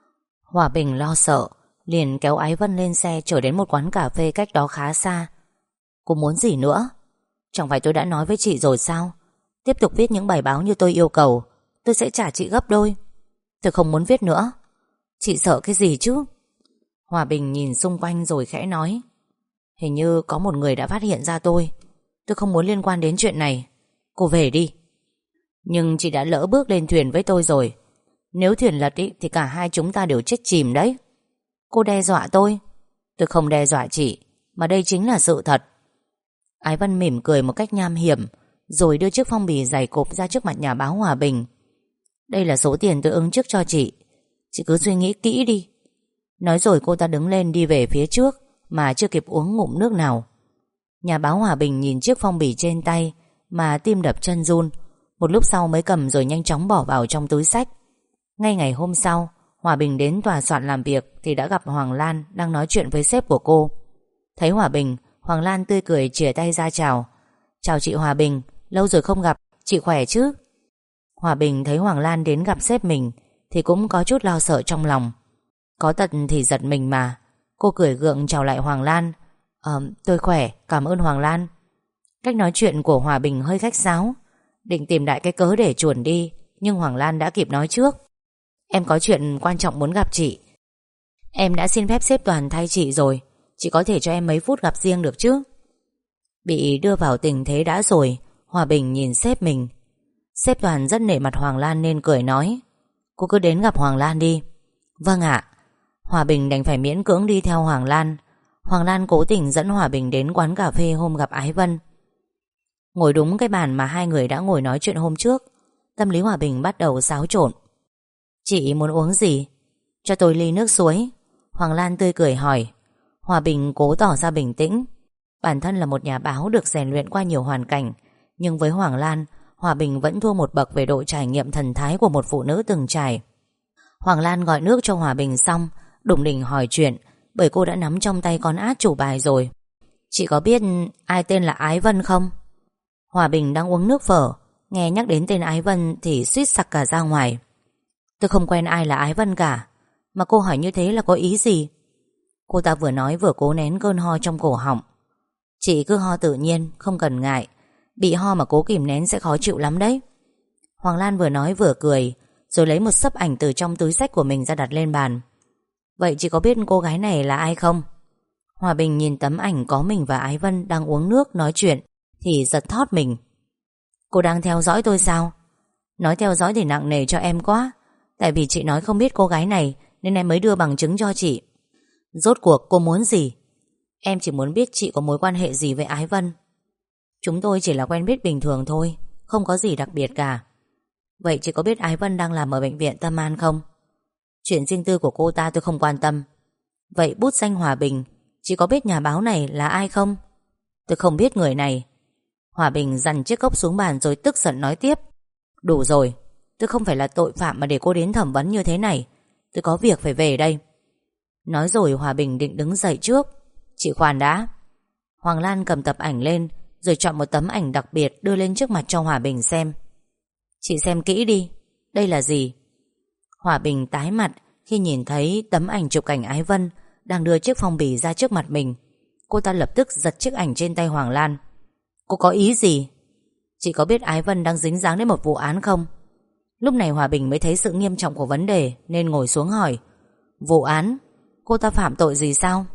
Hòa Bình lo sợ liền kéo Ái Vân lên xe chở đến một quán cà phê cách đó khá xa. Cô muốn gì nữa? Chẳng phải tôi đã nói với chị rồi sao? Tiếp tục viết những bài báo như tôi yêu cầu, tôi sẽ trả chị gấp đôi. Tôi không muốn viết nữa. Chị sợ cái gì chứ? Hòa Bình nhìn xung quanh rồi khẽ nói: Hình như có một người đã phát hiện ra tôi. Tôi không muốn liên quan đến chuyện này. Cô về đi. Nhưng chị đã lỡ bước lên thuyền với tôi rồi. Nếu thuyền lật ý, thì cả hai chúng ta đều chết chìm đấy. Cô đe dọa tôi. Tôi không đe dọa chị, mà đây chính là sự thật. Ái Vân mỉm cười một cách nham hiểm, rồi đưa chiếc phong bì dày cộp ra trước mặt nhà báo Hòa Bình. Đây là số tiền tôi ứng trước cho chị. Chị cứ suy nghĩ kỹ đi. Nói rồi cô ta đứng lên đi về phía trước, mà chưa kịp uống ngụm nước nào. Nhà báo Hòa Bình nhìn chiếc phong bì trên tay mà tim đập chân run. Một lúc sau mới cầm rồi nhanh chóng bỏ vào trong túi xách. Ngay ngày hôm sau, Hòa Bình đến tòa soạn làm việc thì đã gặp Hoàng Lan đang nói chuyện với sếp của cô. Thấy Hòa Bình, Hoàng Lan tươi cười chìa tay ra chào. Chào chị Hòa Bình, lâu rồi không gặp, chị khỏe chứ? Hòa Bình thấy Hoàng Lan đến gặp sếp mình thì cũng có chút lo sợ trong lòng. Có tật thì giật mình mà. Cô cười gượng chào lại Hoàng Lan. Tôi khỏe, cảm ơn Hoàng Lan. Cách nói chuyện của Hòa Bình hơi khách sáo, định tìm đại cái cớ để chuồn đi, nhưng Hoàng Lan đã kịp nói trước. Em có chuyện quan trọng muốn gặp chị. Em đã xin phép sếp Toàn thay chị rồi. Chị có thể cho em mấy phút gặp riêng được chứ? Bị đưa vào tình thế đã rồi, Hòa Bình nhìn sếp mình. Sếp Toàn rất nể mặt Hoàng Lan nên cười nói: Cô cứ đến gặp Hoàng Lan đi. Vâng ạ. Hòa Bình đành phải miễn cưỡng đi theo Hoàng Lan. Hoàng Lan cố tình dẫn Hòa Bình đến quán cà phê hôm gặp Ái Vân. Ngồi đúng cái bàn mà hai người đã ngồi nói chuyện hôm trước, tâm lý Hòa Bình bắt đầu xáo trộn. Chị muốn uống gì? Cho tôi ly nước suối. Hoàng Lan tươi cười hỏi. Hòa Bình cố tỏ ra bình tĩnh. Bản thân là một nhà báo được rèn luyện qua nhiều hoàn cảnh, nhưng với Hoàng Lan, Hòa Bình vẫn thua một bậc về độ trải nghiệm thần thái của một phụ nữ từng trải. Hoàng Lan gọi nước cho Hòa Bình xong, đủng đỉnh hỏi chuyện, bởi cô đã nắm trong tay con át chủ bài rồi. Chị có biết ai tên là Ái Vân không? Hòa Bình đang uống nước phở, nghe nhắc đến tên Ái Vân thì suýt sặc cả ra ngoài. Tôi không quen ai là Ái Vân cả. Mà cô hỏi như thế là có ý gì? Cô ta vừa nói vừa cố nén cơn ho trong cổ họng. Chị cứ ho tự nhiên, không cần ngại. Bị ho mà cố kìm nén sẽ khó chịu lắm đấy. Hoàng Lan vừa nói vừa cười, rồi lấy một xấp ảnh từ trong túi xách của mình ra đặt lên bàn. Vậy chị có biết cô gái này là ai không? Hòa Bình nhìn tấm ảnh có mình và Ái Vân đang uống nước nói chuyện thì giật thót mình. Cô đang theo dõi tôi sao? Nói theo dõi thì nặng nề cho em quá. Tại vì chị nói không biết cô gái này nên em mới đưa bằng chứng cho chị. Rốt cuộc cô muốn gì? Em chỉ muốn biết chị có mối quan hệ gì với Ái Vân. Chúng tôi chỉ là quen biết bình thường thôi, không có gì đặc biệt cả. Vậy chị có biết Ái Vân đang làm ở bệnh viện Tâm An không? Chuyện riêng tư của cô ta tôi không quan tâm. Vậy bút danh Hòa Bình, chị có biết nhà báo này là ai không? Tôi không biết người này. Hòa Bình dằn chiếc cốc xuống bàn rồi tức giận nói tiếp. Đủ rồi, tôi không phải là tội phạm mà để cô đến thẩm vấn như thế này. Tôi có việc phải về đây. Nói rồi Hòa Bình định đứng dậy trước. Chị khoan đã. Hoàng Lan cầm tập ảnh lên, rồi chọn một tấm ảnh đặc biệt đưa lên trước mặt cho Hòa Bình xem. Chị xem kỹ đi. Đây là gì? Hòa Bình tái mặt khi nhìn thấy tấm ảnh chụp cảnh Ái Vân đang đưa chiếc phong bì ra trước mặt mình. Cô ta lập tức giật chiếc ảnh trên tay Hoàng Lan. Cô có ý gì? Chị có biết Ái Vân đang dính dáng đến một vụ án không? Lúc này Hòa Bình mới thấy sự nghiêm trọng của vấn đề nên ngồi xuống hỏi. Vụ án? Cô ta phạm tội gì sao?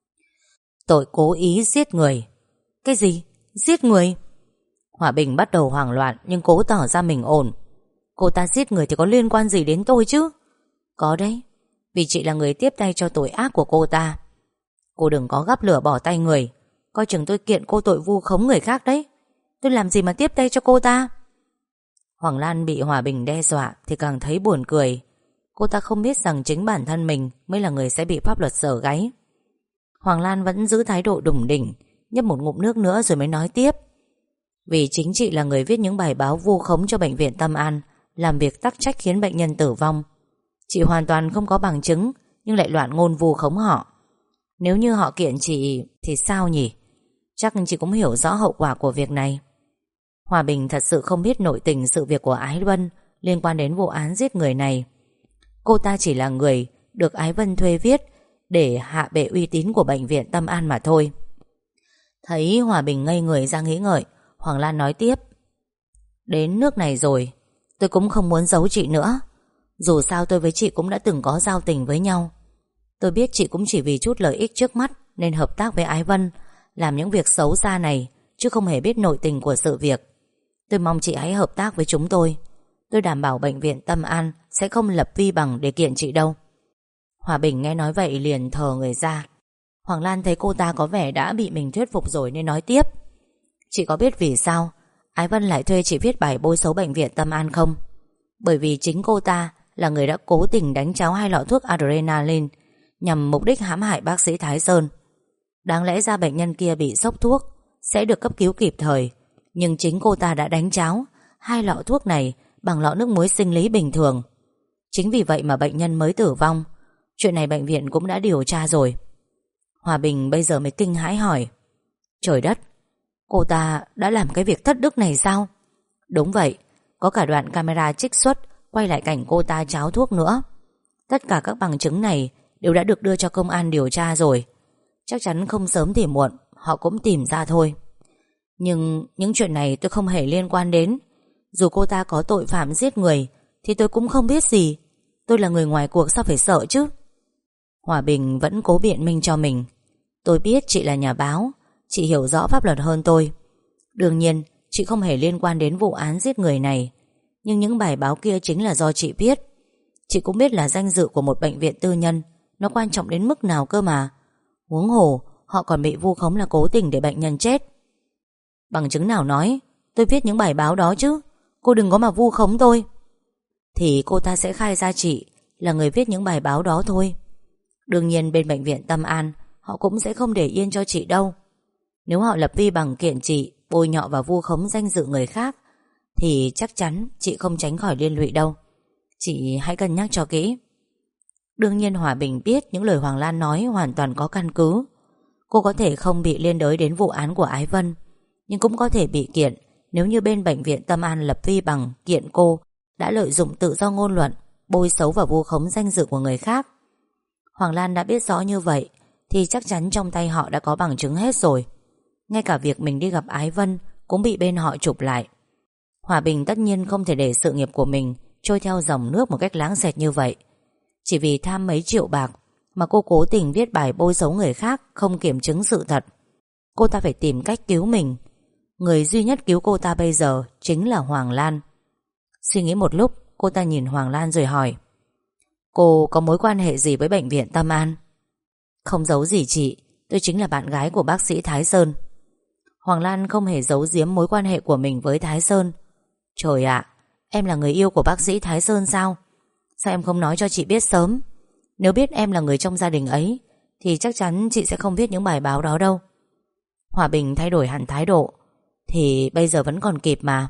Tội cố ý giết người. Cái gì? Giết người? Hòa Bình bắt đầu hoảng loạn nhưng cố tỏ ra mình ổn. Cô ta giết người thì có liên quan gì đến tôi chứ? Có đấy, vì chị là người tiếp tay cho tội ác của cô ta. Cô đừng có gắp lửa bỏ tay người. Coi chừng tôi kiện cô tội vu khống người khác đấy. Tôi làm gì mà tiếp tay cho cô ta? Hoàng Lan bị Hòa Bình đe dọa thì càng thấy buồn cười. Cô ta không biết rằng chính bản thân mình mới là người sẽ bị pháp luật giở gáy. Hoàng Lan vẫn giữ thái độ đủng đỉnh, nhấp một ngụm nước nữa rồi mới nói tiếp. Vì chính chị là người viết những bài báo vu khống cho bệnh viện Tâm An, làm việc tắc trách khiến bệnh nhân tử vong. Chị hoàn toàn không có bằng chứng nhưng lại loạn ngôn vu khống họ. Nếu như họ kiện chị thì sao nhỉ? Chắc chị cũng hiểu rõ hậu quả của việc này. Hòa Bình thật sự không biết nội tình sự việc của Ái Vân liên quan đến vụ án giết người này. Cô ta chỉ là người được Ái Vân thuê viết để hạ bệ uy tín của bệnh viện Tâm An mà thôi. Thấy Hòa Bình ngây người ra nghĩ ngợi, Hoàng Lan nói tiếp. Đến nước này rồi, tôi cũng không muốn giấu chị nữa. Dù sao tôi với chị cũng đã từng có giao tình với nhau. Tôi biết chị cũng chỉ vì chút lợi ích trước mắt nên hợp tác với Ái Vân, làm những việc xấu xa này, chứ không hề biết nội tình của sự việc. Tôi mong chị hãy hợp tác với chúng tôi. Tôi đảm bảo bệnh viện Tâm An sẽ không lập vi bằng để kiện chị đâu. Hòa Bình nghe nói vậy liền thờ người ra. Hoàng Lan thấy cô ta có vẻ đã bị mình thuyết phục rồi nên nói tiếp. Chị có biết vì sao Ái Vân lại thuê chị viết bài bôi xấu bệnh viện Tâm An không? Bởi vì chính cô ta là người đã cố tình đánh tráo 2 lọ thuốc adrenaline nhằm mục đích hãm hại bác sĩ Thái Sơn. Đáng lẽ ra bệnh nhân kia bị sốc thuốc sẽ được cấp cứu kịp thời, nhưng chính cô ta đã đánh tráo 2 lọ thuốc này bằng lọ nước muối sinh lý bình thường. Chính vì vậy mà bệnh nhân mới tử vong. Chuyện này bệnh viện cũng đã điều tra rồi. Hòa Bình bây giờ mới kinh hãi hỏi, trời đất, cô ta đã làm cái việc thất đức này sao? Đúng vậy, có cả đoạn camera trích xuất quay lại cảnh cô ta tráo thuốc nữa. Tất cả các bằng chứng này đều đã được đưa cho công an điều tra rồi. Chắc chắn không sớm thì muộn họ cũng tìm ra thôi. Nhưng những chuyện này tôi không hề liên quan đến. Dù cô ta có tội phạm giết người thì tôi cũng không biết gì. Tôi là người ngoài cuộc, sao phải sợ chứ? Hòa Bình vẫn cố biện minh cho mình. Tôi biết chị là nhà báo, chị hiểu rõ pháp luật hơn tôi. Đương nhiên chị không hề liên quan đến vụ án giết người này. Nhưng những bài báo kia chính là do chị viết. Chị cũng biết là danh dự của một bệnh viện tư nhân nó quan trọng đến mức nào cơ mà. Huống hồ họ còn bị vu khống là cố tình để bệnh nhân chết. Bằng chứng nào nói tôi viết những bài báo đó chứ? Cô đừng có mà vu khống tôi. Thì cô ta sẽ khai ra chị là người viết những bài báo đó thôi. Đương nhiên bên bệnh viện Tâm An họ cũng sẽ không để yên cho chị đâu. Nếu họ lập vi bằng kiện chị bôi nhọ và vu khống danh dự người khác thì chắc chắn chị không tránh khỏi liên lụy đâu. Chị hãy cân nhắc cho kỹ. Đương nhiên Hòa Bình biết những lời Hoàng Lan nói hoàn toàn có căn cứ. Cô có thể không bị liên đới đến vụ án của Ái Vân, nhưng cũng có thể bị kiện nếu như bên bệnh viện Tâm An lập vi bằng kiện cô đã lợi dụng tự do ngôn luận, bôi xấu và vu khống danh dự của người khác. Hoàng Lan đã biết rõ như vậy thì chắc chắn trong tay họ đã có bằng chứng hết rồi. Ngay cả việc mình đi gặp Ái Vân cũng bị bên họ chụp lại. Hòa Bình tất nhiên không thể để sự nghiệp của mình trôi theo dòng nước một cách láng xẹt như vậy. Chỉ vì tham mấy triệu bạc mà cô cố tình viết bài bôi xấu người khác, không kiểm chứng sự thật. Cô ta phải tìm cách cứu mình. Người duy nhất cứu cô ta bây giờ chính là Hoàng Lan. Suy nghĩ một lúc, cô ta nhìn Hoàng Lan rồi hỏi, cô có mối quan hệ gì với bệnh viện Tâm An? Không giấu gì chị, tôi chính là bạn gái của bác sĩ Thái Sơn. Hoàng Lan không hề giấu giếm mối quan hệ của mình với Thái Sơn. Trời ạ, em là người yêu của bác sĩ Thái Sơn sao? Sao em không nói cho chị biết sớm? Nếu biết em là người trong gia đình ấy thì chắc chắn chị sẽ không viết những bài báo đó đâu. Hòa Bình thay đổi hẳn thái độ. Thì bây giờ vẫn còn kịp mà.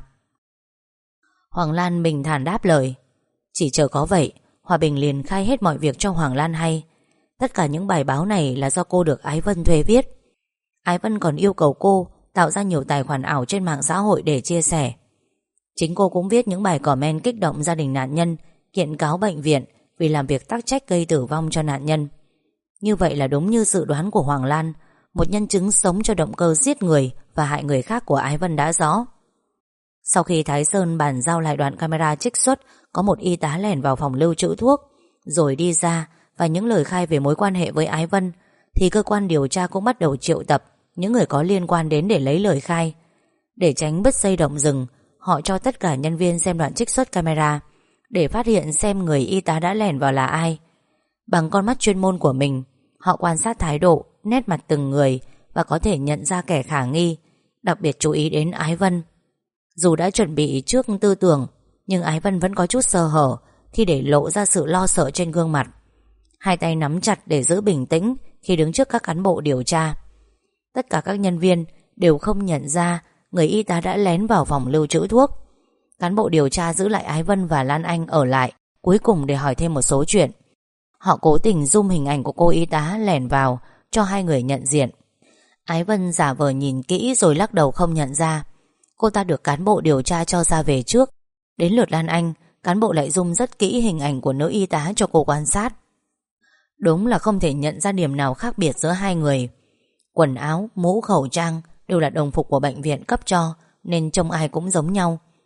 Hoàng Lan bình thản đáp lời. Chỉ chờ có vậy, Hòa Bình liền khai hết mọi việc cho Hoàng Lan hay. Tất cả những bài báo này là do cô được Ái Vân thuê viết. Ái Vân còn yêu cầu cô tạo ra nhiều tài khoản ảo trên mạng xã hội để chia sẻ. Chính cô cũng viết những bài comment kích động gia đình nạn nhân, kiện cáo bệnh viện vì làm việc tắc trách gây tử vong cho nạn nhân. Như vậy là đúng như dự đoán của Hoàng Lan, một nhân chứng sống cho động cơ giết người và hại người khác của Ái Vân đã rõ. Sau khi Thái Sơn bàn giao lại đoạn camera trích xuất có một y tá lẻn vào phòng lưu trữ thuốc rồi đi ra và những lời khai về mối quan hệ với Ái Vân, thì cơ quan điều tra cũng bắt đầu triệu tập những người có liên quan đến để lấy lời khai. Để tránh bứt dây động rừng, họ cho tất cả nhân viên xem đoạn trích xuất camera để phát hiện xem người y tá đã lẻn vào là ai. Bằng con mắt chuyên môn của mình, họ quan sát thái độ, nét mặt từng người và có thể nhận ra kẻ khả nghi, đặc biệt chú ý đến Ái Vân. Dù đã chuẩn bị trước tư tưởng, nhưng Ái Vân vẫn có chút sơ hở khi để lộ ra sự lo sợ trên gương mặt. Hai tay nắm chặt để giữ bình tĩnh khi đứng trước các cán bộ điều tra. Tất cả các nhân viên đều không nhận ra người y tá đã lén vào phòng lưu trữ thuốc. Cán bộ điều tra giữ lại Ái Vân và Lan Anh ở lại cuối cùng để hỏi thêm một số chuyện. Họ cố tình zoom hình ảnh của cô y tá lẻn vào cho hai người nhận diện. Ái Vân giả vờ nhìn kỹ rồi lắc đầu không nhận ra. Cô ta được cán bộ điều tra cho ra về trước. Đến lượt Lan Anh, cán bộ lại zoom rất kỹ hình ảnh của nữ y tá cho cô quan sát. Đúng là không thể nhận ra điểm nào khác biệt giữa hai người. Quần áo, mũ, khẩu trang đều là đồng phục của bệnh viện cấp cho nên trông ai cũng giống nhau.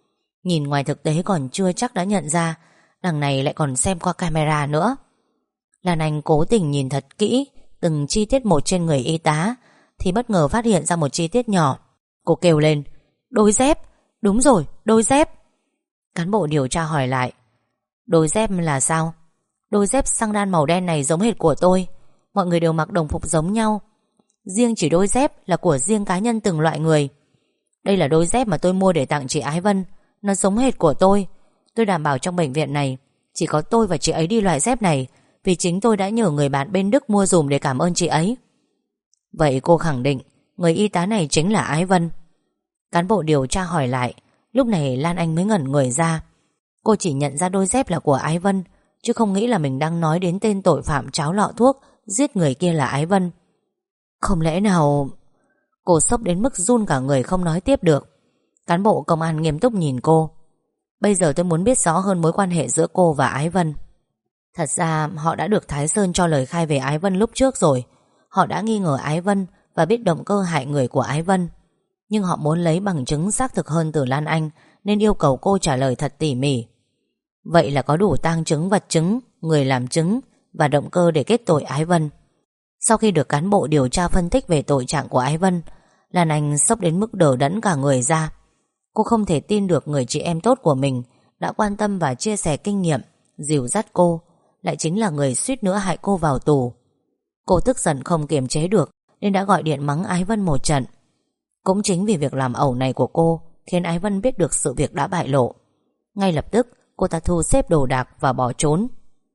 Nhìn ngoài thực tế còn chưa chắc đã nhận ra, đằng này lại còn xem qua camera nữa. Lan Anh cố tình nhìn thật kỹ từng chi tiết một trên người y tá, thì bất ngờ phát hiện ra một chi tiết nhỏ. Cô kêu lên: đôi dép! Đúng rồi, đôi dép! Cán bộ điều tra hỏi lại: đôi dép là sao? Đôi dép xăng đan màu đen này giống hệt của tôi. Mọi người đều mặc đồng phục giống nhau. Riêng chỉ đôi dép là của riêng cá nhân từng loại người. Đây là đôi dép mà tôi mua để tặng chị Ái Vân. Nó giống hệt của tôi. Tôi đảm bảo trong bệnh viện này chỉ có tôi và chị ấy đi loại dép này, vì chính tôi đã nhờ người bạn bên Đức mua dùm để cảm ơn chị ấy. Vậy cô khẳng định người y tá này chính là Ái Vân? Cán bộ điều tra hỏi lại. Lúc này Lan Anh mới ngẩn người ra. Cô chỉ nhận ra đôi dép là của Ái Vân, chứ không nghĩ là mình đang nói đến tên tội phạm tráo lọ thuốc giết người kia là Ái Vân. Không lẽ nào... Cô sốc đến mức run cả người không nói tiếp được. Cán bộ công an nghiêm túc nhìn cô. Bây giờ tôi muốn biết rõ hơn mối quan hệ giữa cô và Ái Vân. Thật ra họ đã được Thái Sơn cho lời khai về Ái Vân lúc trước rồi. Họ đã nghi ngờ Ái Vân và biết động cơ hại người của Ái Vân. Nhưng họ muốn lấy bằng chứng xác thực hơn từ Lan Anh, nên yêu cầu cô trả lời thật tỉ mỉ. Vậy là có đủ tang chứng vật chứng, người làm chứng và động cơ để kết tội Ái Vân. Sau khi được cán bộ điều tra phân tích về tội trạng của Ái Vân, Lan Anh sốc đến mức đờ đẫn cả người ra. Cô không thể tin được người chị em tốt của mình đã quan tâm và chia sẻ kinh nghiệm, dìu dắt cô, lại chính là người suýt nữa hại cô vào tù. Cô tức giận không kiềm chế được nên đã gọi điện mắng Ái Vân một trận. Cũng chính vì việc làm ẩu này của cô khiến Ái Vân biết được sự việc đã bại lộ. Ngay lập tức cô ta thu xếp đồ đạc và bỏ trốn.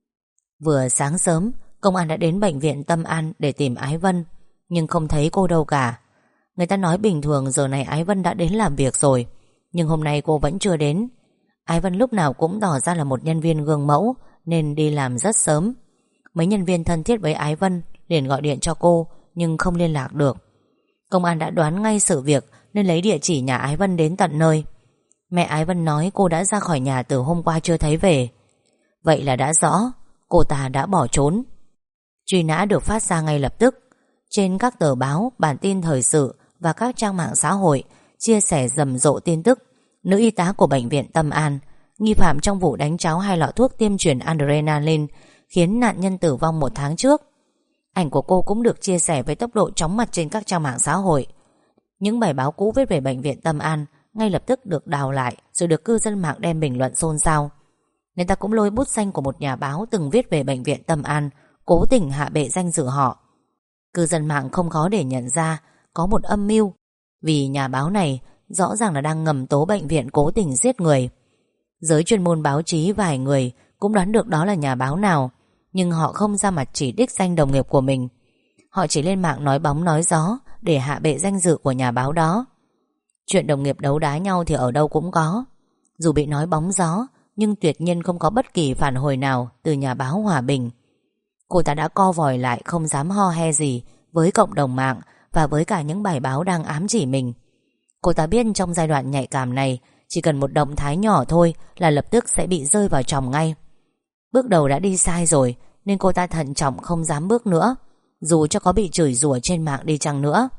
Vừa sáng sớm, công an đã đến bệnh viện Tâm An để tìm Ái Vân, nhưng không thấy cô đâu cả. Người ta nói bình thường giờ này Ái Vân đã đến làm việc rồi, nhưng hôm nay cô vẫn chưa đến. Ái Vân lúc nào cũng tỏ ra là một nhân viên gương mẫu nên đi làm rất sớm. Mấy nhân viên thân thiết với Ái Vân liền gọi điện cho cô nhưng không liên lạc được. Công an đã đoán ngay sự việc nên lấy địa chỉ nhà Ái Vân đến tận nơi. Mẹ Ái Vân nói cô đã ra khỏi nhà từ hôm qua chưa thấy về. Vậy là đã rõ cô ta đã bỏ trốn. Truy nã được phát ra ngay lập tức. Trên các tờ báo, bản tin thời sự và các trang mạng xã hội chia sẻ rầm rộ tin tức nữ y tá của bệnh viện Tâm An, nghi phạm trong vụ đánh tráo 2 lọ thuốc tiêm truyền adrenaline khiến nạn nhân tử vong 1 tháng trước. Ảnh của cô cũng được chia sẻ với tốc độ chóng mặt trên các trang mạng xã hội. Những bài báo cũ viết về bệnh viện Tâm An ngay lập tức được đào lại rồi được cư dân mạng đem bình luận xôn xao. Người ta cũng lôi bút danh của một nhà báo từng viết về bệnh viện Tâm An, cố tình hạ bệ danh dự họ. Cư dân mạng không khó để nhận ra có một âm mưu, vì nhà báo này rõ ràng là đang ngầm tố bệnh viện cố tình giết người. Giới chuyên môn báo chí vài người cũng đoán được đó là nhà báo nào, nhưng họ không ra mặt chỉ đích danh đồng nghiệp của mình. Họ chỉ lên mạng nói bóng nói gió để hạ bệ danh dự của nhà báo đó. Chuyện đồng nghiệp đấu đá nhau thì ở đâu cũng có. Dù bị nói bóng gió, nhưng tuyệt nhiên không có bất kỳ phản hồi nào từ nhà báo Hòa Bình. Cô ta đã co vòi lại không dám ho he gì với cộng đồng mạng và với cả những bài báo đang ám chỉ mình. Cô ta biết trong giai đoạn nhạy cảm này chỉ cần một động thái nhỏ thôi là lập tức sẽ bị rơi vào chòng ngay. Bước đầu đã đi sai rồi nên cô ta thận trọng không dám bước nữa, dù cho có bị chửi rủa trên mạng đi chăng nữa.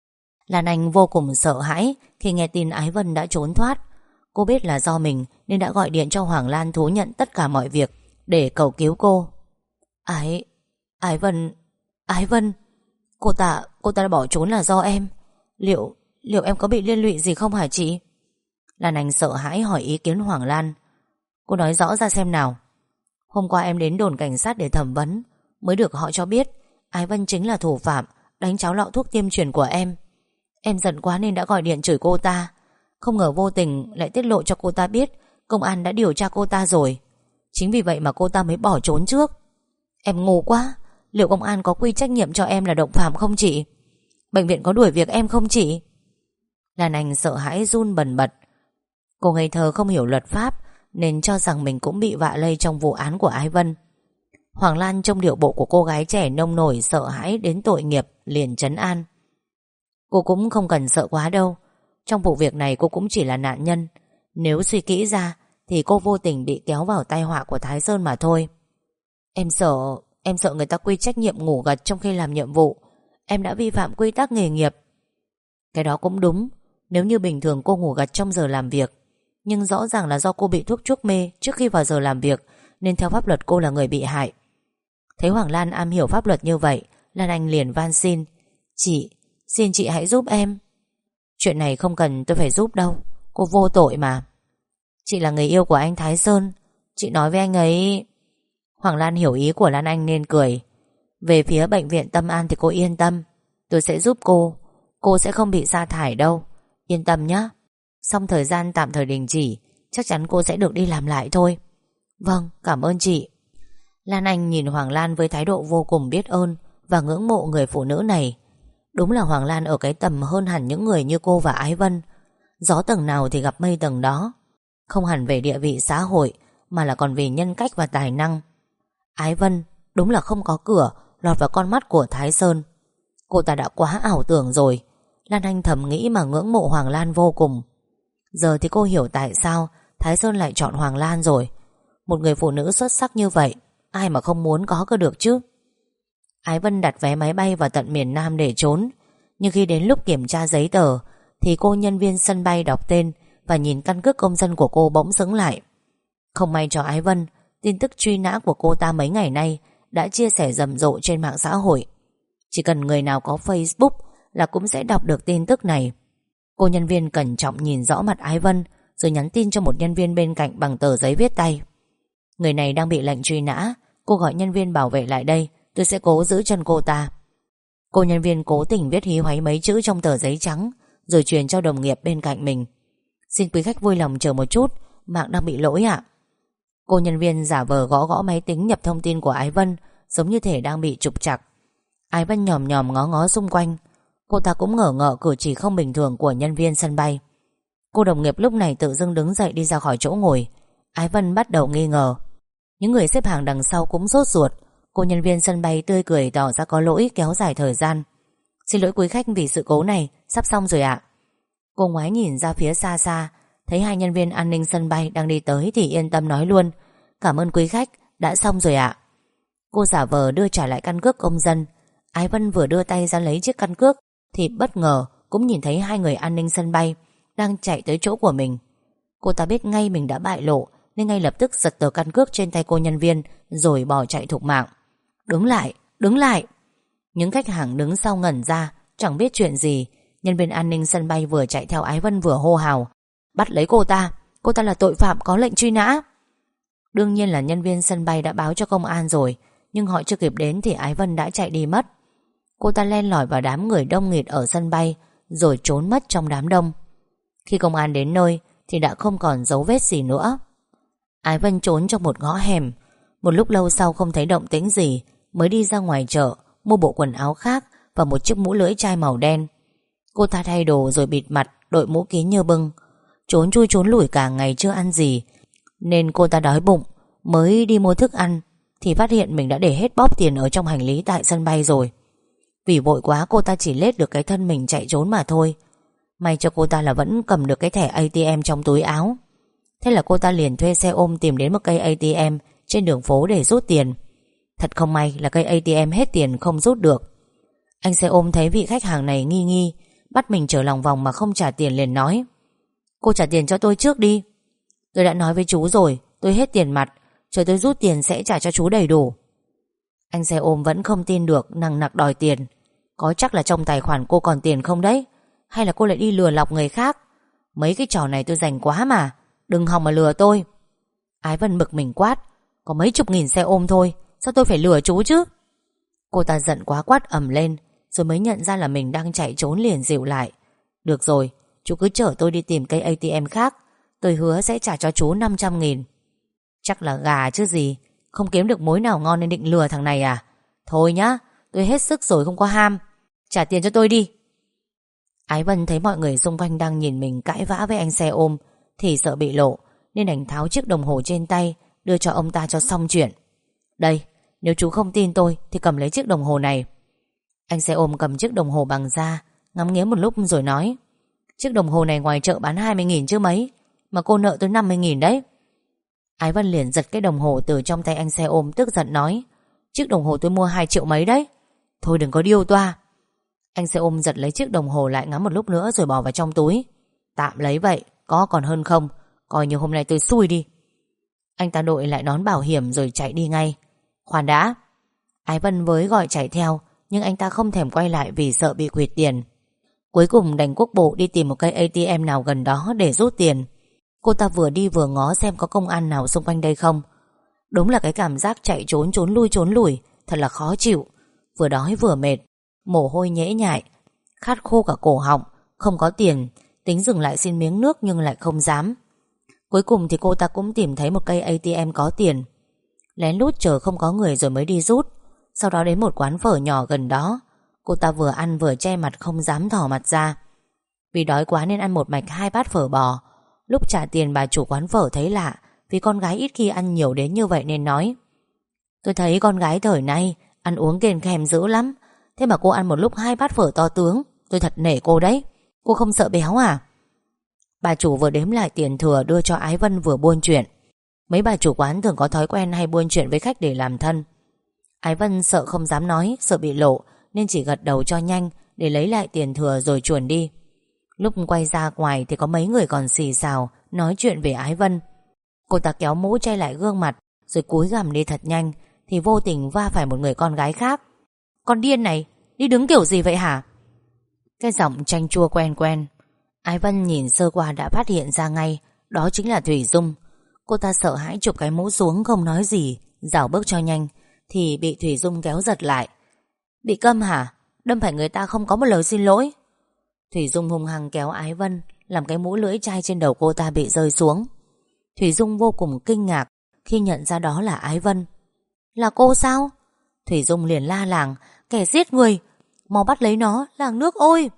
Lan Anh vô cùng sợ hãi khi nghe tin Ái Vân đã trốn thoát. Cô biết là do mình nên đã gọi điện cho Hoàng Lan thú nhận tất cả mọi việc để cầu cứu cô. Ái Vân, cô ta đã bỏ trốn là do em. Liệu em có bị liên lụy gì không hả chị? Lan Anh sợ hãi hỏi ý kiến Hoàng Lan. Cô nói rõ ra xem nào. Hôm qua em đến đồn cảnh sát để thẩm vấn, mới được họ cho biết Ái Vân chính là thủ phạm đánh tráo lọ thuốc tiêm truyền của em. Em giận quá nên đã gọi điện chửi cô ta. Không ngờ vô tình lại tiết lộ cho cô ta biết công an đã điều tra cô ta rồi. Chính vì vậy mà cô ta mới bỏ trốn trước. Em ngu quá. Liệu công an có quy trách nhiệm cho em là động phạm không chị? Bệnh viện có đuổi việc em không chị? Lan Anh sợ hãi run bần bật. Cô ngây thơ không hiểu luật pháp nên cho rằng mình cũng bị vạ lây trong vụ án của Ái Vân. Hoàng Lan trông điệu bộ của cô gái trẻ nông nổi sợ hãi đến tội nghiệp liền trấn an. Cô cũng không cần sợ quá đâu. Trong vụ việc này cô cũng chỉ là nạn nhân. Nếu suy kỹ ra thì cô vô tình bị kéo vào tai họa của Thái Sơn mà thôi. Em sợ người ta quy trách nhiệm ngủ gật trong khi làm nhiệm vụ. Em đã vi phạm quy tắc nghề nghiệp. Cái đó cũng đúng. Nếu như bình thường cô ngủ gật trong giờ làm việc, Nhưng rõ ràng là do cô bị thuốc chuốc mê trước khi vào giờ làm việc, nên theo pháp luật cô là người bị hại. Thấy Hoàng Lan am hiểu pháp luật như vậy, Lan Anh liền van xin: Chị, xin chị hãy giúp em. Chuyện này không cần tôi phải giúp đâu, cô vô tội mà. Chị là người yêu của anh Thái Sơn, chị nói với anh ấy. Hoàng Lan hiểu ý của Lan Anh nên cười. Về phía bệnh viện Tâm An thì cô yên tâm, tôi sẽ giúp cô sẽ không bị sa thải đâu, yên tâm nhé. Xong thời gian tạm thời đình chỉ, chắc chắn cô sẽ được đi làm lại thôi. Vâng, cảm ơn chị. Lan Anh nhìn Hoàng Lan với thái độ vô cùng biết ơn và ngưỡng mộ người phụ nữ này. Đúng là Hoàng Lan ở cái tầm hơn hẳn những người như cô và Ái Vân. Gió tầng nào thì gặp mây tầng đó. Không hẳn về địa vị xã hội, mà là còn vì nhân cách và tài năng. Ái Vân đúng là không có cửa lọt vào con mắt của Thái Sơn. Cô ta đã quá ảo tưởng rồi. Lan Anh thầm nghĩ mà ngưỡng mộ Hoàng Lan vô cùng. Giờ thì cô hiểu tại sao Thái Sơn lại chọn Hoàng Lan rồi. Một người phụ nữ xuất sắc như vậy, ai mà không muốn có cơ được chứ. Ái Vân đặt vé máy bay vào tận miền Nam để trốn. Nhưng khi đến lúc kiểm tra giấy tờ thì cô nhân viên sân bay đọc tên và nhìn căn cước công dân của cô bỗng sững lại. Không may cho Ái Vân, tin tức truy nã của cô ta mấy ngày nay đã chia sẻ rầm rộ trên mạng xã hội. Chỉ cần người nào có Facebook là cũng sẽ đọc được tin tức này. Cô nhân viên cẩn trọng nhìn rõ mặt Ái Vân, rồi nhắn tin cho một nhân viên bên cạnh bằng tờ giấy viết tay. Người này đang bị lệnh truy nã, cô gọi nhân viên bảo vệ lại đây, tôi sẽ cố giữ chân cô ta. Cô nhân viên cố tình viết hí hoáy mấy chữ trong tờ giấy trắng, rồi truyền cho đồng nghiệp bên cạnh mình. Xin quý khách vui lòng chờ một chút, mạng đang bị lỗi ạ. Cô nhân viên giả vờ gõ gõ máy tính nhập thông tin của Ái Vân, giống như thể đang bị trục trặc. Ái Vân nhòm nhòm ngó ngó xung quanh. Cô ta cũng ngờ ngợ cử chỉ không bình thường của nhân viên sân bay. Cô đồng nghiệp lúc này tự dưng đứng dậy đi ra khỏi chỗ ngồi. Ái Vân bắt đầu nghi ngờ. Những người xếp hàng đằng sau cũng sốt ruột. Cô nhân viên sân bay tươi cười tỏ ra có lỗi kéo dài thời gian. Xin lỗi quý khách vì sự cố này, sắp xong rồi ạ. Cô ngoái nhìn ra phía xa xa, thấy hai nhân viên an ninh sân bay đang đi tới thì yên tâm nói luôn: Cảm ơn quý khách, đã xong rồi ạ. Cô giả vờ đưa trả lại căn cước công dân. Ái Vân vừa đưa tay ra lấy chiếc căn cước thì bất ngờ cũng nhìn thấy hai người an ninh sân bay đang chạy tới chỗ của mình. Cô ta biết ngay mình đã bại lộ, nên ngay lập tức giật tờ căn cước trên tay cô nhân viên rồi bỏ chạy thục mạng. Đứng lại, đứng lại. Những khách hàng đứng sau ngẩn ra, chẳng biết chuyện gì. Nhân viên an ninh sân bay vừa chạy theo Ái Vân vừa hô hào: Bắt lấy cô ta là tội phạm có lệnh truy nã. Đương nhiên là nhân viên sân bay đã báo cho công an rồi, nhưng họ chưa kịp đến thì Ái Vân đã chạy đi mất. Cô ta len lỏi vào đám người đông nghịt ở sân bay, rồi trốn mất trong đám đông. Khi công an đến nơi thì đã không còn dấu vết gì nữa. Ái Vân trốn trong một ngõ hẻm. Một lúc lâu sau không thấy động tĩnh gì, mới đi ra ngoài chợ mua bộ quần áo khác và một chiếc mũ lưỡi chai màu đen. Cô ta thay đồ rồi bịt mặt, đội mũ kín như bưng. Trốn chui trốn lủi cả ngày chưa ăn gì, nên cô ta đói bụng. Mới đi mua thức ăn thì phát hiện mình đã để hết bóp tiền ở trong hành lý tại sân bay rồi. Vì vội quá cô ta chỉ lết được cái thân mình chạy trốn mà thôi. May cho cô ta là vẫn cầm được cái thẻ ATM trong túi áo. Thế là cô ta liền thuê xe ôm tìm đến một cây ATM trên đường phố để rút tiền. Thật không may là cây ATM hết tiền không rút được. Anh xe ôm thấy vị khách hàng này nghi nghi, bắt mình chở lòng vòng mà không trả tiền liền nói: Cô trả tiền cho tôi trước đi. Tôi đã nói với chú rồi, tôi hết tiền mặt, chờ tôi rút tiền sẽ trả cho chú đầy đủ. Anh xe ôm vẫn không tin được, nằng nặc đòi tiền. Có chắc là trong tài khoản cô còn tiền không đấy? Hay là cô lại đi lừa lọc người khác? Mấy cái trò này tôi rành quá mà, đừng hòng mà lừa tôi. Ái Vân bực mình quát: Có mấy chục nghìn xe ôm thôi, sao tôi phải lừa chú chứ? Cô ta giận quá quát ầm lên, rồi mới nhận ra là mình đang chạy trốn liền dịu lại: Được rồi, chú cứ chở tôi đi tìm cây ATM khác, tôi hứa sẽ trả cho chú 500.000. Chắc là gà chứ gì, không kiếm được mối nào ngon nên định lừa thằng này à? Thôi nhá, tôi hết sức rồi không có ham, trả tiền cho tôi đi. Ái Vân thấy mọi người xung quanh đang nhìn mình cãi vã với anh xe ôm thì sợ bị lộ, nên đành tháo chiếc đồng hồ trên tay đưa cho ông ta cho xong chuyện. Đây, nếu chú không tin tôi thì cầm lấy chiếc đồng hồ này. Anh xe ôm cầm chiếc đồng hồ bằng da, ngắm nghía một lúc rồi nói: Chiếc đồng hồ này ngoài chợ bán 20.000 chứ mấy, mà cô nợ tôi 50.000 đấy. Ái Vân liền giật cái đồng hồ từ trong tay anh xe ôm, tức giận nói: Chiếc đồng hồ tôi mua 2 triệu mấy đấy. Thôi đừng có điêu toa. Anh xe ôm giật lấy chiếc đồng hồ lại ngắm một lúc nữa rồi bỏ vào trong túi. Tạm lấy vậy, có còn hơn không. Coi như hôm nay tôi xui đi. Anh ta đội lại nón bảo hiểm rồi chạy đi ngay. Khoan đã. Ái Vân với gọi chạy theo, nhưng anh ta không thèm quay lại vì sợ bị quỵt tiền. Cuối cùng đành quốc bộ đi tìm một cây ATM nào gần đó để rút tiền. Cô ta vừa đi vừa ngó xem có công an nào xung quanh đây không. Đúng là cái cảm giác chạy trốn trốn lùi thật là khó chịu. Vừa đói vừa mệt, mồ hôi nhễ nhại, khát khô cả cổ họng. Không có tiền, tính dừng lại xin miếng nước nhưng lại không dám. Cuối cùng thì cô ta cũng tìm thấy một cây ATM có tiền. Lén lút chờ không có người rồi mới đi rút. Sau đó đến một quán phở nhỏ gần đó. Cô ta vừa ăn vừa che mặt không dám thò mặt ra. Vì đói quá nên ăn một mạch 2 bát phở bò. Lúc trả tiền bà chủ quán phở thấy lạ, vì con gái ít khi ăn nhiều đến như vậy nên nói: tôi thấy con gái thời nay ăn uống kèn kèm dữ lắm. Thế mà cô ăn một lúc 2 bát phở to tướng. Tôi thật nể cô đấy. Cô không sợ béo à? Bà chủ vừa đếm lại tiền thừa đưa cho Ái Vân vừa buôn chuyện. Mấy bà chủ quán thường có thói quen hay buôn chuyện với khách để làm thân. Ái Vân sợ không dám nói, sợ bị lộ, nên chỉ gật đầu cho nhanh để lấy lại tiền thừa rồi chuồn đi. Lúc quay ra ngoài thì có mấy người còn xì xào nói chuyện về Ái Vân. Cô ta kéo mũ che lại gương mặt rồi cúi gằm đi thật nhanh thì vô tình va phải một người con gái khác. Con điên này, đi đứng kiểu gì vậy hả? Cái giọng chanh chua quen quen. Ái Vân nhìn sơ qua đã phát hiện ra ngay, đó chính là Thủy Dung. Cô ta sợ hãi chụp cái mũ xuống không nói gì, rảo bước cho nhanh thì bị Thủy Dung kéo giật lại. Bị câm hả? Đâm phải người ta không có một lời xin lỗi. Thủy Dung hung hăng kéo Ái Vân, làm cái mũ lưỡi chai trên đầu cô ta bị rơi xuống. Thủy Dung vô cùng kinh ngạc khi nhận ra đó là Ái Vân. Là cô sao? Thủy Dung liền la làng: kẻ giết người, mau bắt lấy nó, làng nước ôi!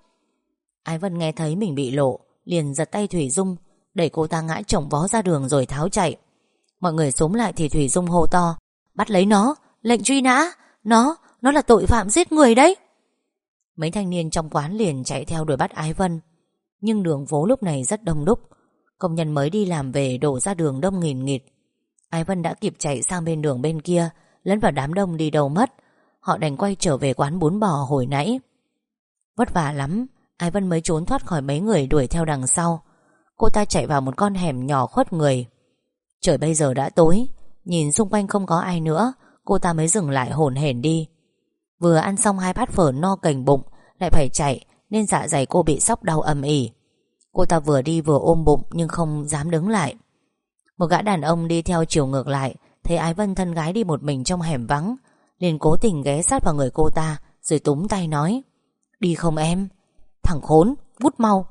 Ái Vân nghe thấy mình bị lộ, liền giật tay Thủy Dung, đẩy cô ta ngã chồng vó ra đường rồi tháo chạy. Mọi người xúm lại thì Thủy Dung hô to: bắt lấy nó, lệnh truy nã, nó là tội phạm giết người đấy. Mấy thanh niên trong quán liền chạy theo đuổi bắt Ái Vân. Nhưng đường phố lúc này rất đông đúc, công nhân mới đi làm về đổ ra đường đông nghìn nghịt. Ái Vân đã kịp chạy sang bên đường bên kia, lẫn vào đám đông đi đâu mất. Họ đành quay trở về quán bún bò hồi nãy. Vất vả lắm Ái Vân mới trốn thoát khỏi mấy người đuổi theo đằng sau. Cô ta chạy vào một con hẻm nhỏ khuất người. Trời bây giờ đã tối, nhìn xung quanh không có ai nữa, cô ta mới dừng lại hổn hển đi. Vừa ăn xong 2 bát phở no cành bụng, lại phải chạy nên dạ dày cô bị sóc đau ầm ĩ. Cô ta vừa đi vừa ôm bụng nhưng không dám đứng lại. Một gã đàn ông đi theo chiều ngược lại thấy Ái Vân thân gái đi một mình trong hẻm vắng, liền cố tình ghé sát vào người cô ta rồi túm tay nói: đi không em? Thằng khốn, vút mau!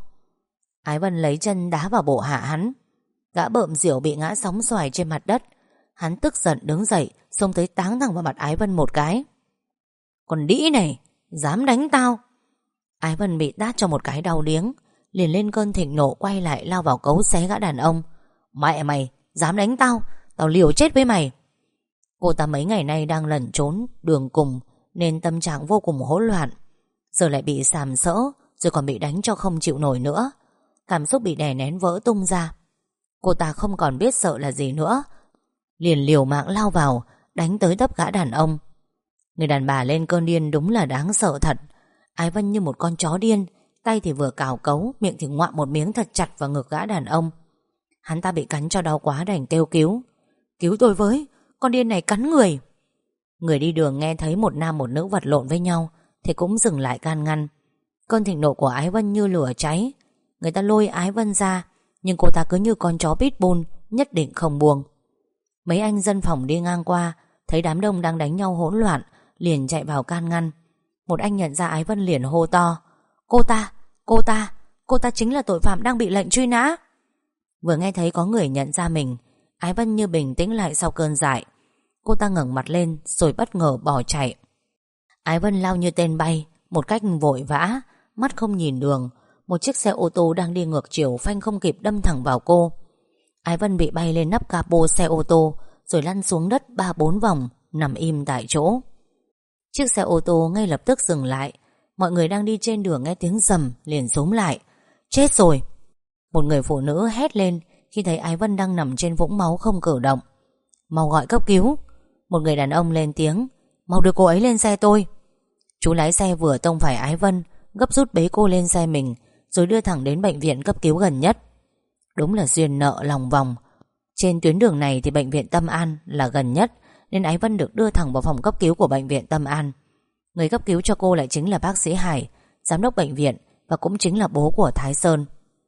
Ái Vân lấy chân đá vào bộ hạ hắn. Gã bợm rượu bị ngã sóng xoài trên mặt đất. Hắn tức giận đứng dậy, xông tới táng thẳng vào mặt Ái Vân một cái. Còn đĩ này, dám đánh tao! Ái Vân bị tát cho một cái đau điếng, liền lên cơn thịnh nộ quay lại lao vào cấu xé gã đàn ông. Mẹ mày, dám đánh tao, tao liều chết với mày! Cô ta mấy ngày nay đang lẩn trốn đường cùng nên tâm trạng vô cùng hỗn loạn. Giờ lại bị sàm sỡ, rồi còn bị đánh cho không chịu nổi nữa. Cảm xúc bị đè nén vỡ tung ra. Cô ta không còn biết sợ là gì nữa, liền liều mạng lao vào, đánh tới tấp gã đàn ông. Người đàn bà lên cơn điên đúng là đáng sợ thật. Ái Vân như một con chó điên, tay thì vừa cào cấu, miệng thì ngoạm một miếng thật chặt vào ngực gã đàn ông. Hắn ta bị cắn cho đau quá đành kêu cứu. Cứu tôi với, con điên này cắn người! Người đi đường nghe thấy một nam một nữ vật lộn với nhau thì cũng dừng lại can ngăn. Cơn thịnh nộ của Ái Vân như lửa cháy. Người ta lôi Ái Vân ra, nhưng cô ta cứ như con chó pitbull, nhất định không buông. Mấy anh dân phòng đi ngang qua thấy đám đông đang đánh nhau hỗn loạn, liền chạy vào can ngăn. Một anh nhận ra Ái Vân liền hô to: Cô ta chính là tội phạm đang bị lệnh truy nã. Vừa nghe thấy có người nhận ra mình, Ái Vân như bình tĩnh lại sau cơn dại. Cô ta ngẩng mặt lên rồi bất ngờ bỏ chạy. Ái Vân lao như tên bay, một cách vội vã, mắt không nhìn đường. Một chiếc xe ô tô đang đi ngược chiều phanh không kịp đâm thẳng vào cô. Ái Vân bị bay lên nắp capo xe ô tô rồi lăn xuống đất 3-4 vòng, nằm im tại chỗ. Chiếc xe ô tô ngay lập tức dừng lại. Mọi người đang đi trên đường nghe tiếng rầm liền xúm lại. Chết rồi! Một người phụ nữ hét lên khi thấy Ái Vân đang nằm trên vũng máu không cử động. Mau gọi cấp cứu! Một người đàn ông lên tiếng. Mau đưa cô ấy lên xe tôi! Chú lái xe vừa tông phải Ái Vân, gấp rút bế cô lên xe mình rồi đưa thẳng đến bệnh viện cấp cứu gần nhất. Đúng là duyên nợ lòng vòng. Trên tuyến đường này thì bệnh viện Tâm An là gần nhất, nên Ái Vân được đưa thẳng vào phòng cấp cứu của bệnh viện Tâm An. Người cấp cứu cho cô lại chính là bác sĩ Hải, giám đốc bệnh viện, và cũng chính là bố của Thái Sơn.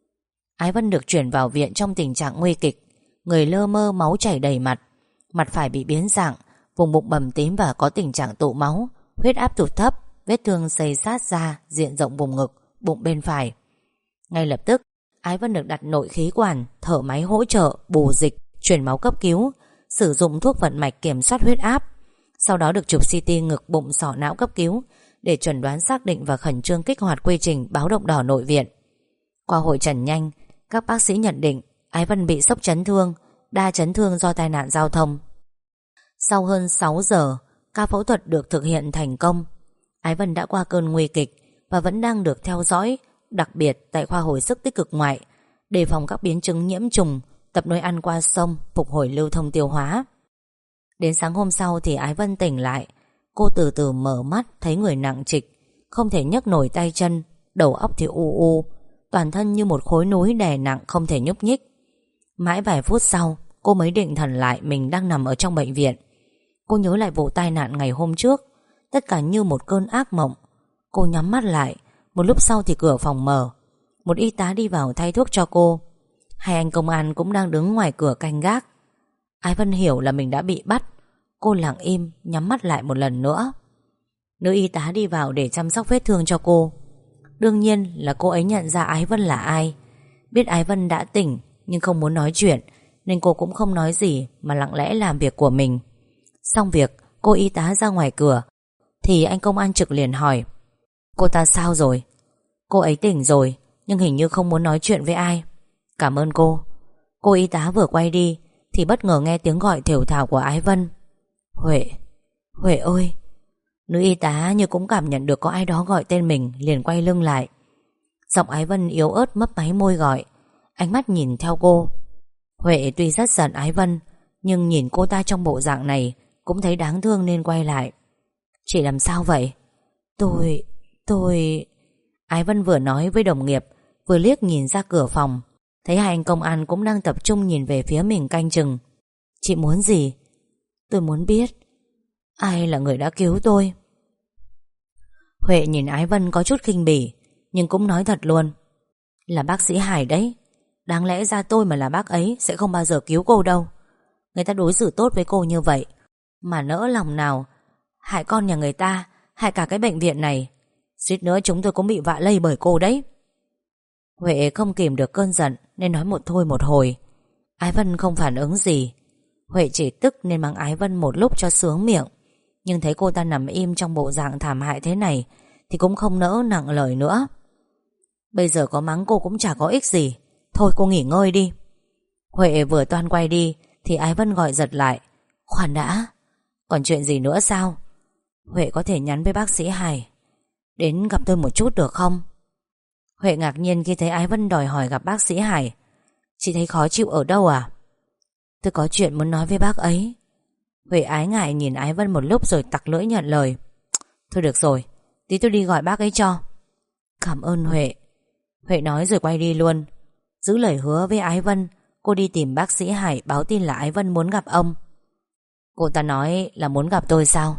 Ái Vân được chuyển vào viện trong tình trạng nguy kịch. Người lơ mơ, máu chảy đầy mặt. Mặt phải bị biến dạng, vùng bụng bầm tím và có tình trạng tụ máu, huyết áp tụt thấp, vết thương xây sát da diện rộng vùng ngực, bụng bên phải. Ngay lập tức, Ái Vân được đặt nội khí quản, thở máy hỗ trợ, bù dịch, chuyển máu cấp cứu, sử dụng thuốc vận mạch kiểm soát huyết áp. Sau đó được chụp CT ngực, bụng, sọ não cấp cứu để chẩn đoán xác định và khẩn trương kích hoạt quy trình báo động đỏ nội viện. Qua hội chẩn nhanh, các bác sĩ nhận định Ái Vân bị sốc chấn thương, đa chấn thương do tai nạn giao thông. Sau hơn 6 giờ, ca phẫu thuật được thực hiện thành công. Ái Vân đã qua cơn nguy kịch và vẫn đang được theo dõi, đặc biệt tại khoa hồi sức tích cực ngoại, đề phòng các biến chứng nhiễm trùng, tập nuôi ăn qua sông, phục hồi lưu thông tiêu hóa. Đến sáng hôm sau thì Ái Vân tỉnh lại. Cô từ từ mở mắt, thấy người nặng trịch, không thể nhấc nổi tay chân, đầu óc thì u u, toàn thân như một khối núi đè nặng không thể nhúc nhích. Mãi vài phút sau, cô mới định thần lại mình đang nằm ở trong bệnh viện. Cô nhớ lại vụ tai nạn ngày hôm trước, tất cả như một cơn ác mộng. Cô nhắm mắt lại. Một lúc sau thì cửa phòng mở. Một y tá đi vào thay thuốc cho cô. Hai anh công an cũng đang đứng ngoài cửa canh gác. Ái Vân hiểu là mình đã bị bắt. Cô lặng im, nhắm mắt lại một lần nữa. Nữ y tá đi vào để chăm sóc vết thương cho cô. Đương nhiên là cô ấy nhận ra Ái Vân là ai. Biết Ái Vân đã tỉnh nhưng không muốn nói chuyện, nên cô cũng không nói gì mà lặng lẽ làm việc của mình. Xong việc, cô y tá ra ngoài cửa thì anh công an trực liền hỏi: cô ta sao rồi? Cô ấy tỉnh rồi, nhưng hình như không muốn nói chuyện với ai. Cảm ơn cô. Cô y tá vừa quay đi thì bất ngờ nghe tiếng gọi thều thào của Ái Vân. Huệ, Huệ ơi. Nữ y tá như cũng cảm nhận được có ai đó gọi tên mình, liền quay lưng lại. Giọng Ái Vân yếu ớt mấp máy môi gọi, ánh mắt nhìn theo cô. Huệ tuy rất giận Ái Vân, nhưng nhìn cô ta trong bộ dạng này cũng thấy đáng thương nên quay lại. Chị làm sao vậy? Tôi... Ái Vân vừa nói với đồng nghiệp, vừa liếc nhìn ra cửa phòng, thấy hai anh công an cũng đang tập trung nhìn về phía mình canh chừng. Chị muốn gì? Tôi muốn biết ai là người đã cứu tôi. Huệ nhìn Ái Vân có chút khinh bỉ, nhưng cũng nói thật luôn. Là bác sĩ Hải đấy. Đáng lẽ ra tôi mà là bác ấy sẽ không bao giờ cứu cô đâu. Người ta đối xử tốt với cô như vậy mà nỡ lòng nào hại con nhà người ta, hại cả cái bệnh viện này. Suýt nữa chúng tôi cũng bị vạ lây bởi cô đấy. Huệ không kìm được cơn giận nên nói một thôi một hồi. Ái Vân không phản ứng gì. Huệ chỉ tức nên mắng Ái Vân một lúc cho sướng miệng, nhưng thấy cô ta nằm im trong bộ dạng thảm hại thế này thì cũng không nỡ nặng lời nữa. Bây giờ có mắng cô cũng chả có ích gì. Thôi cô nghỉ ngơi đi. Huệ vừa toan quay đi thì Ái Vân gọi giật lại. Khoan đã, còn chuyện gì nữa sao? Huệ có thể nhắn với bác sĩ Hải đến gặp tôi một chút được không? Huệ ngạc nhiên khi thấy Ái Vân đòi hỏi gặp bác sĩ Hải. Chị thấy khó chịu ở đâu à? Tôi có chuyện muốn nói với bác ấy. Huệ ái ngại nhìn Ái Vân một lúc rồi tặc lưỡi nhận lời. Thôi được rồi, tí tôi đi gọi bác ấy cho. Cảm ơn Huệ. Huệ nói rồi quay đi luôn. Giữ lời hứa với Ái Vân, cô đi tìm bác sĩ Hải báo tin là Ái Vân muốn gặp ông. Cô ta nói là muốn gặp tôi sao?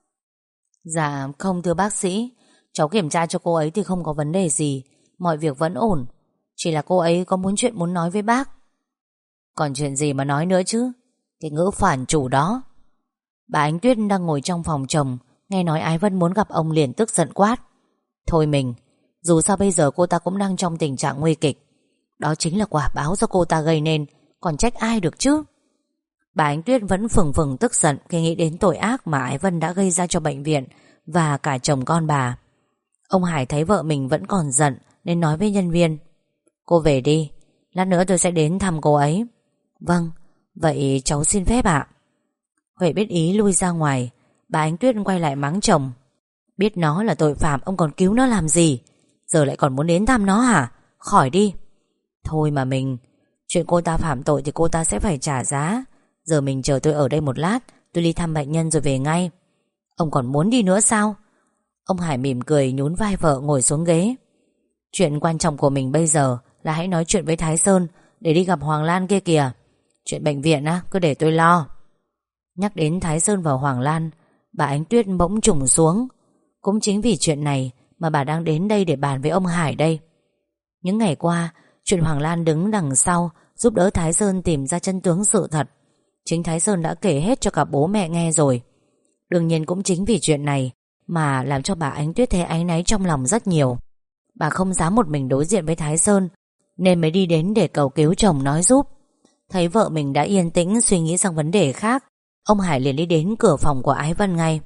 Dạ không thưa bác sĩ, cháu kiểm tra cho cô ấy thì không có vấn đề gì, mọi việc vẫn ổn. Chỉ là cô ấy có chuyện muốn nói với bác. Còn chuyện gì mà nói nữa chứ? Cái ngữ phản chủ đó. Bà Ánh Tuyết đang ngồi trong phòng chồng, nghe nói Ái Vân muốn gặp ông liền tức giận quát. Thôi mình, dù sao bây giờ cô ta cũng đang trong tình trạng nguy kịch. Đó chính là quả báo do cô ta gây nên, còn trách ai được chứ? Bà Ánh Tuyết vẫn phừng phừng tức giận khi nghĩ đến tội ác mà Ái Vân đã gây ra cho bệnh viện và cả chồng con bà. Ông Hải thấy vợ mình vẫn còn giận nên nói với nhân viên: cô về đi, lát nữa tôi sẽ đến thăm cô ấy. Vâng, vậy cháu xin phép ạ. Huệ biết ý lui ra ngoài. Bà Ánh Tuyết quay lại mắng chồng: biết nó là tội phạm ông còn cứu nó làm gì? Giờ lại còn muốn đến thăm nó hả? Khỏi đi. Thôi mà mình, chuyện cô ta phạm tội thì cô ta sẽ phải trả giá. Giờ mình chờ tôi ở đây một lát, tôi đi thăm bệnh nhân rồi về ngay. Ông còn muốn đi nữa sao? Ông Hải mỉm cười nhún vai vợ ngồi xuống ghế. Chuyện quan trọng của mình bây giờ là hãy nói chuyện với Thái Sơn để đi gặp Hoàng Lan kia kìa. Chuyện bệnh viện á, cứ để tôi lo. Nhắc đến Thái Sơn và Hoàng Lan, bà Ánh Tuyết bỗng trùng xuống. Cũng chính vì chuyện này mà bà đang đến đây để bàn với ông Hải đây. Những ngày qua, chuyện Hoàng Lan đứng đằng sau giúp đỡ Thái Sơn tìm ra chân tướng sự thật, chính Thái Sơn đã kể hết cho cả bố mẹ nghe rồi. Đương nhiên cũng chính vì chuyện này mà làm cho bà Ánh Tuyết thấy áy náy trong lòng rất nhiều. Bà không dám một mình đối diện với Thái Sơn, nên mới đi đến để cầu cứu chồng nói giúp. Thấy vợ mình đã yên tĩnh suy nghĩ sang vấn đề khác, ông Hải liền đi đến cửa phòng của Ái Vân ngay.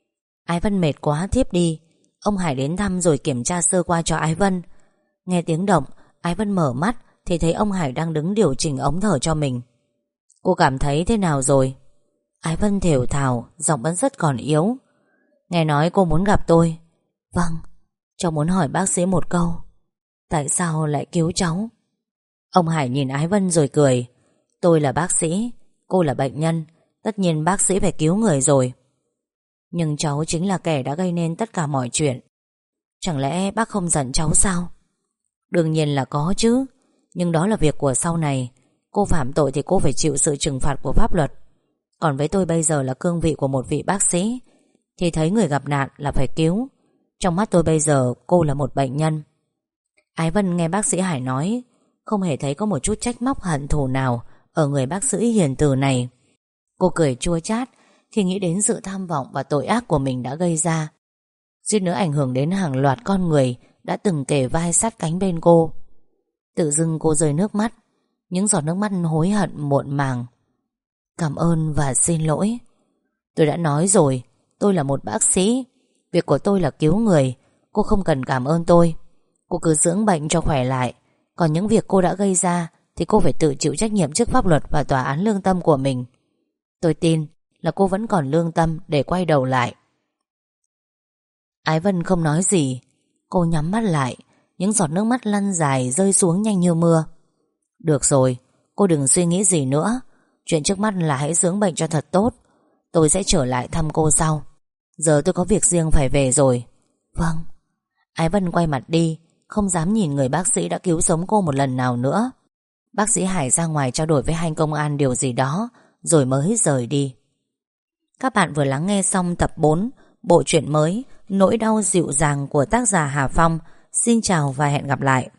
Ái Vân mệt quá thiếp đi. Ông Hải đến thăm rồi kiểm tra sơ qua cho Ái Vân. Nghe tiếng động, Ái Vân mở mắt thì thấy ông Hải đang đứng điều chỉnh ống thở cho mình. Cô cảm thấy thế nào rồi? Ái Vân thều thào, giọng vẫn rất còn yếu. Nghe nói cô muốn gặp tôi. Vâng, cháu muốn hỏi bác sĩ một câu. Tại sao lại cứu cháu? Ông Hải nhìn Ái Vân rồi cười. Tôi là bác sĩ, cô là bệnh nhân, tất nhiên bác sĩ phải cứu người rồi. Nhưng cháu chính là kẻ đã gây nên tất cả mọi chuyện. Chẳng lẽ bác không giận cháu sao? Đương nhiên là có chứ, nhưng đó là việc của sau này. Cô phạm tội thì cô phải chịu sự trừng phạt của pháp luật. Còn với tôi bây giờ là cương vị của một vị bác sĩ, thì thấy người gặp nạn là phải cứu. Trong mắt tôi bây giờ cô là một bệnh nhân. Ái Vân nghe bác sĩ Hải nói, không hề thấy có một chút trách móc hận thù nào ở người bác sĩ hiền từ này. Cô cười chua chát khi nghĩ đến sự tham vọng và tội ác của mình đã gây ra, suýt nữa ảnh hưởng đến hàng loạt con người đã từng kề vai sát cánh bên cô. Tự dưng cô rơi nước mắt, những giọt nước mắt hối hận muộn màng. Cảm ơn và xin lỗi. Tôi đã nói rồi, tôi là một bác sĩ, việc của tôi là cứu người. Cô không cần cảm ơn tôi. Cô cứ dưỡng bệnh cho khỏe lại. Còn những việc cô đã gây ra thì cô phải tự chịu trách nhiệm trước pháp luật và tòa án lương tâm của mình. Tôi tin là cô vẫn còn lương tâm để quay đầu lại. Ái Vân không nói gì. Cô nhắm mắt lại, những giọt nước mắt lăn dài rơi xuống nhanh như mưa. Được rồi, cô đừng suy nghĩ gì nữa. Chuyện trước mắt là hãy dưỡng bệnh cho thật tốt. Tôi sẽ trở lại thăm cô sau. Giờ tôi có việc riêng phải về rồi. Vâng. Ái Vân quay mặt đi, không dám nhìn người bác sĩ đã cứu sống cô một lần nào nữa. Bác sĩ Hải ra ngoài trao đổi với hai công an điều gì đó rồi mới rời đi. Các bạn vừa lắng nghe xong tập 4 bộ truyện mới Nỗi đau dịu dàng của tác giả Hà Phong. Xin chào và hẹn gặp lại.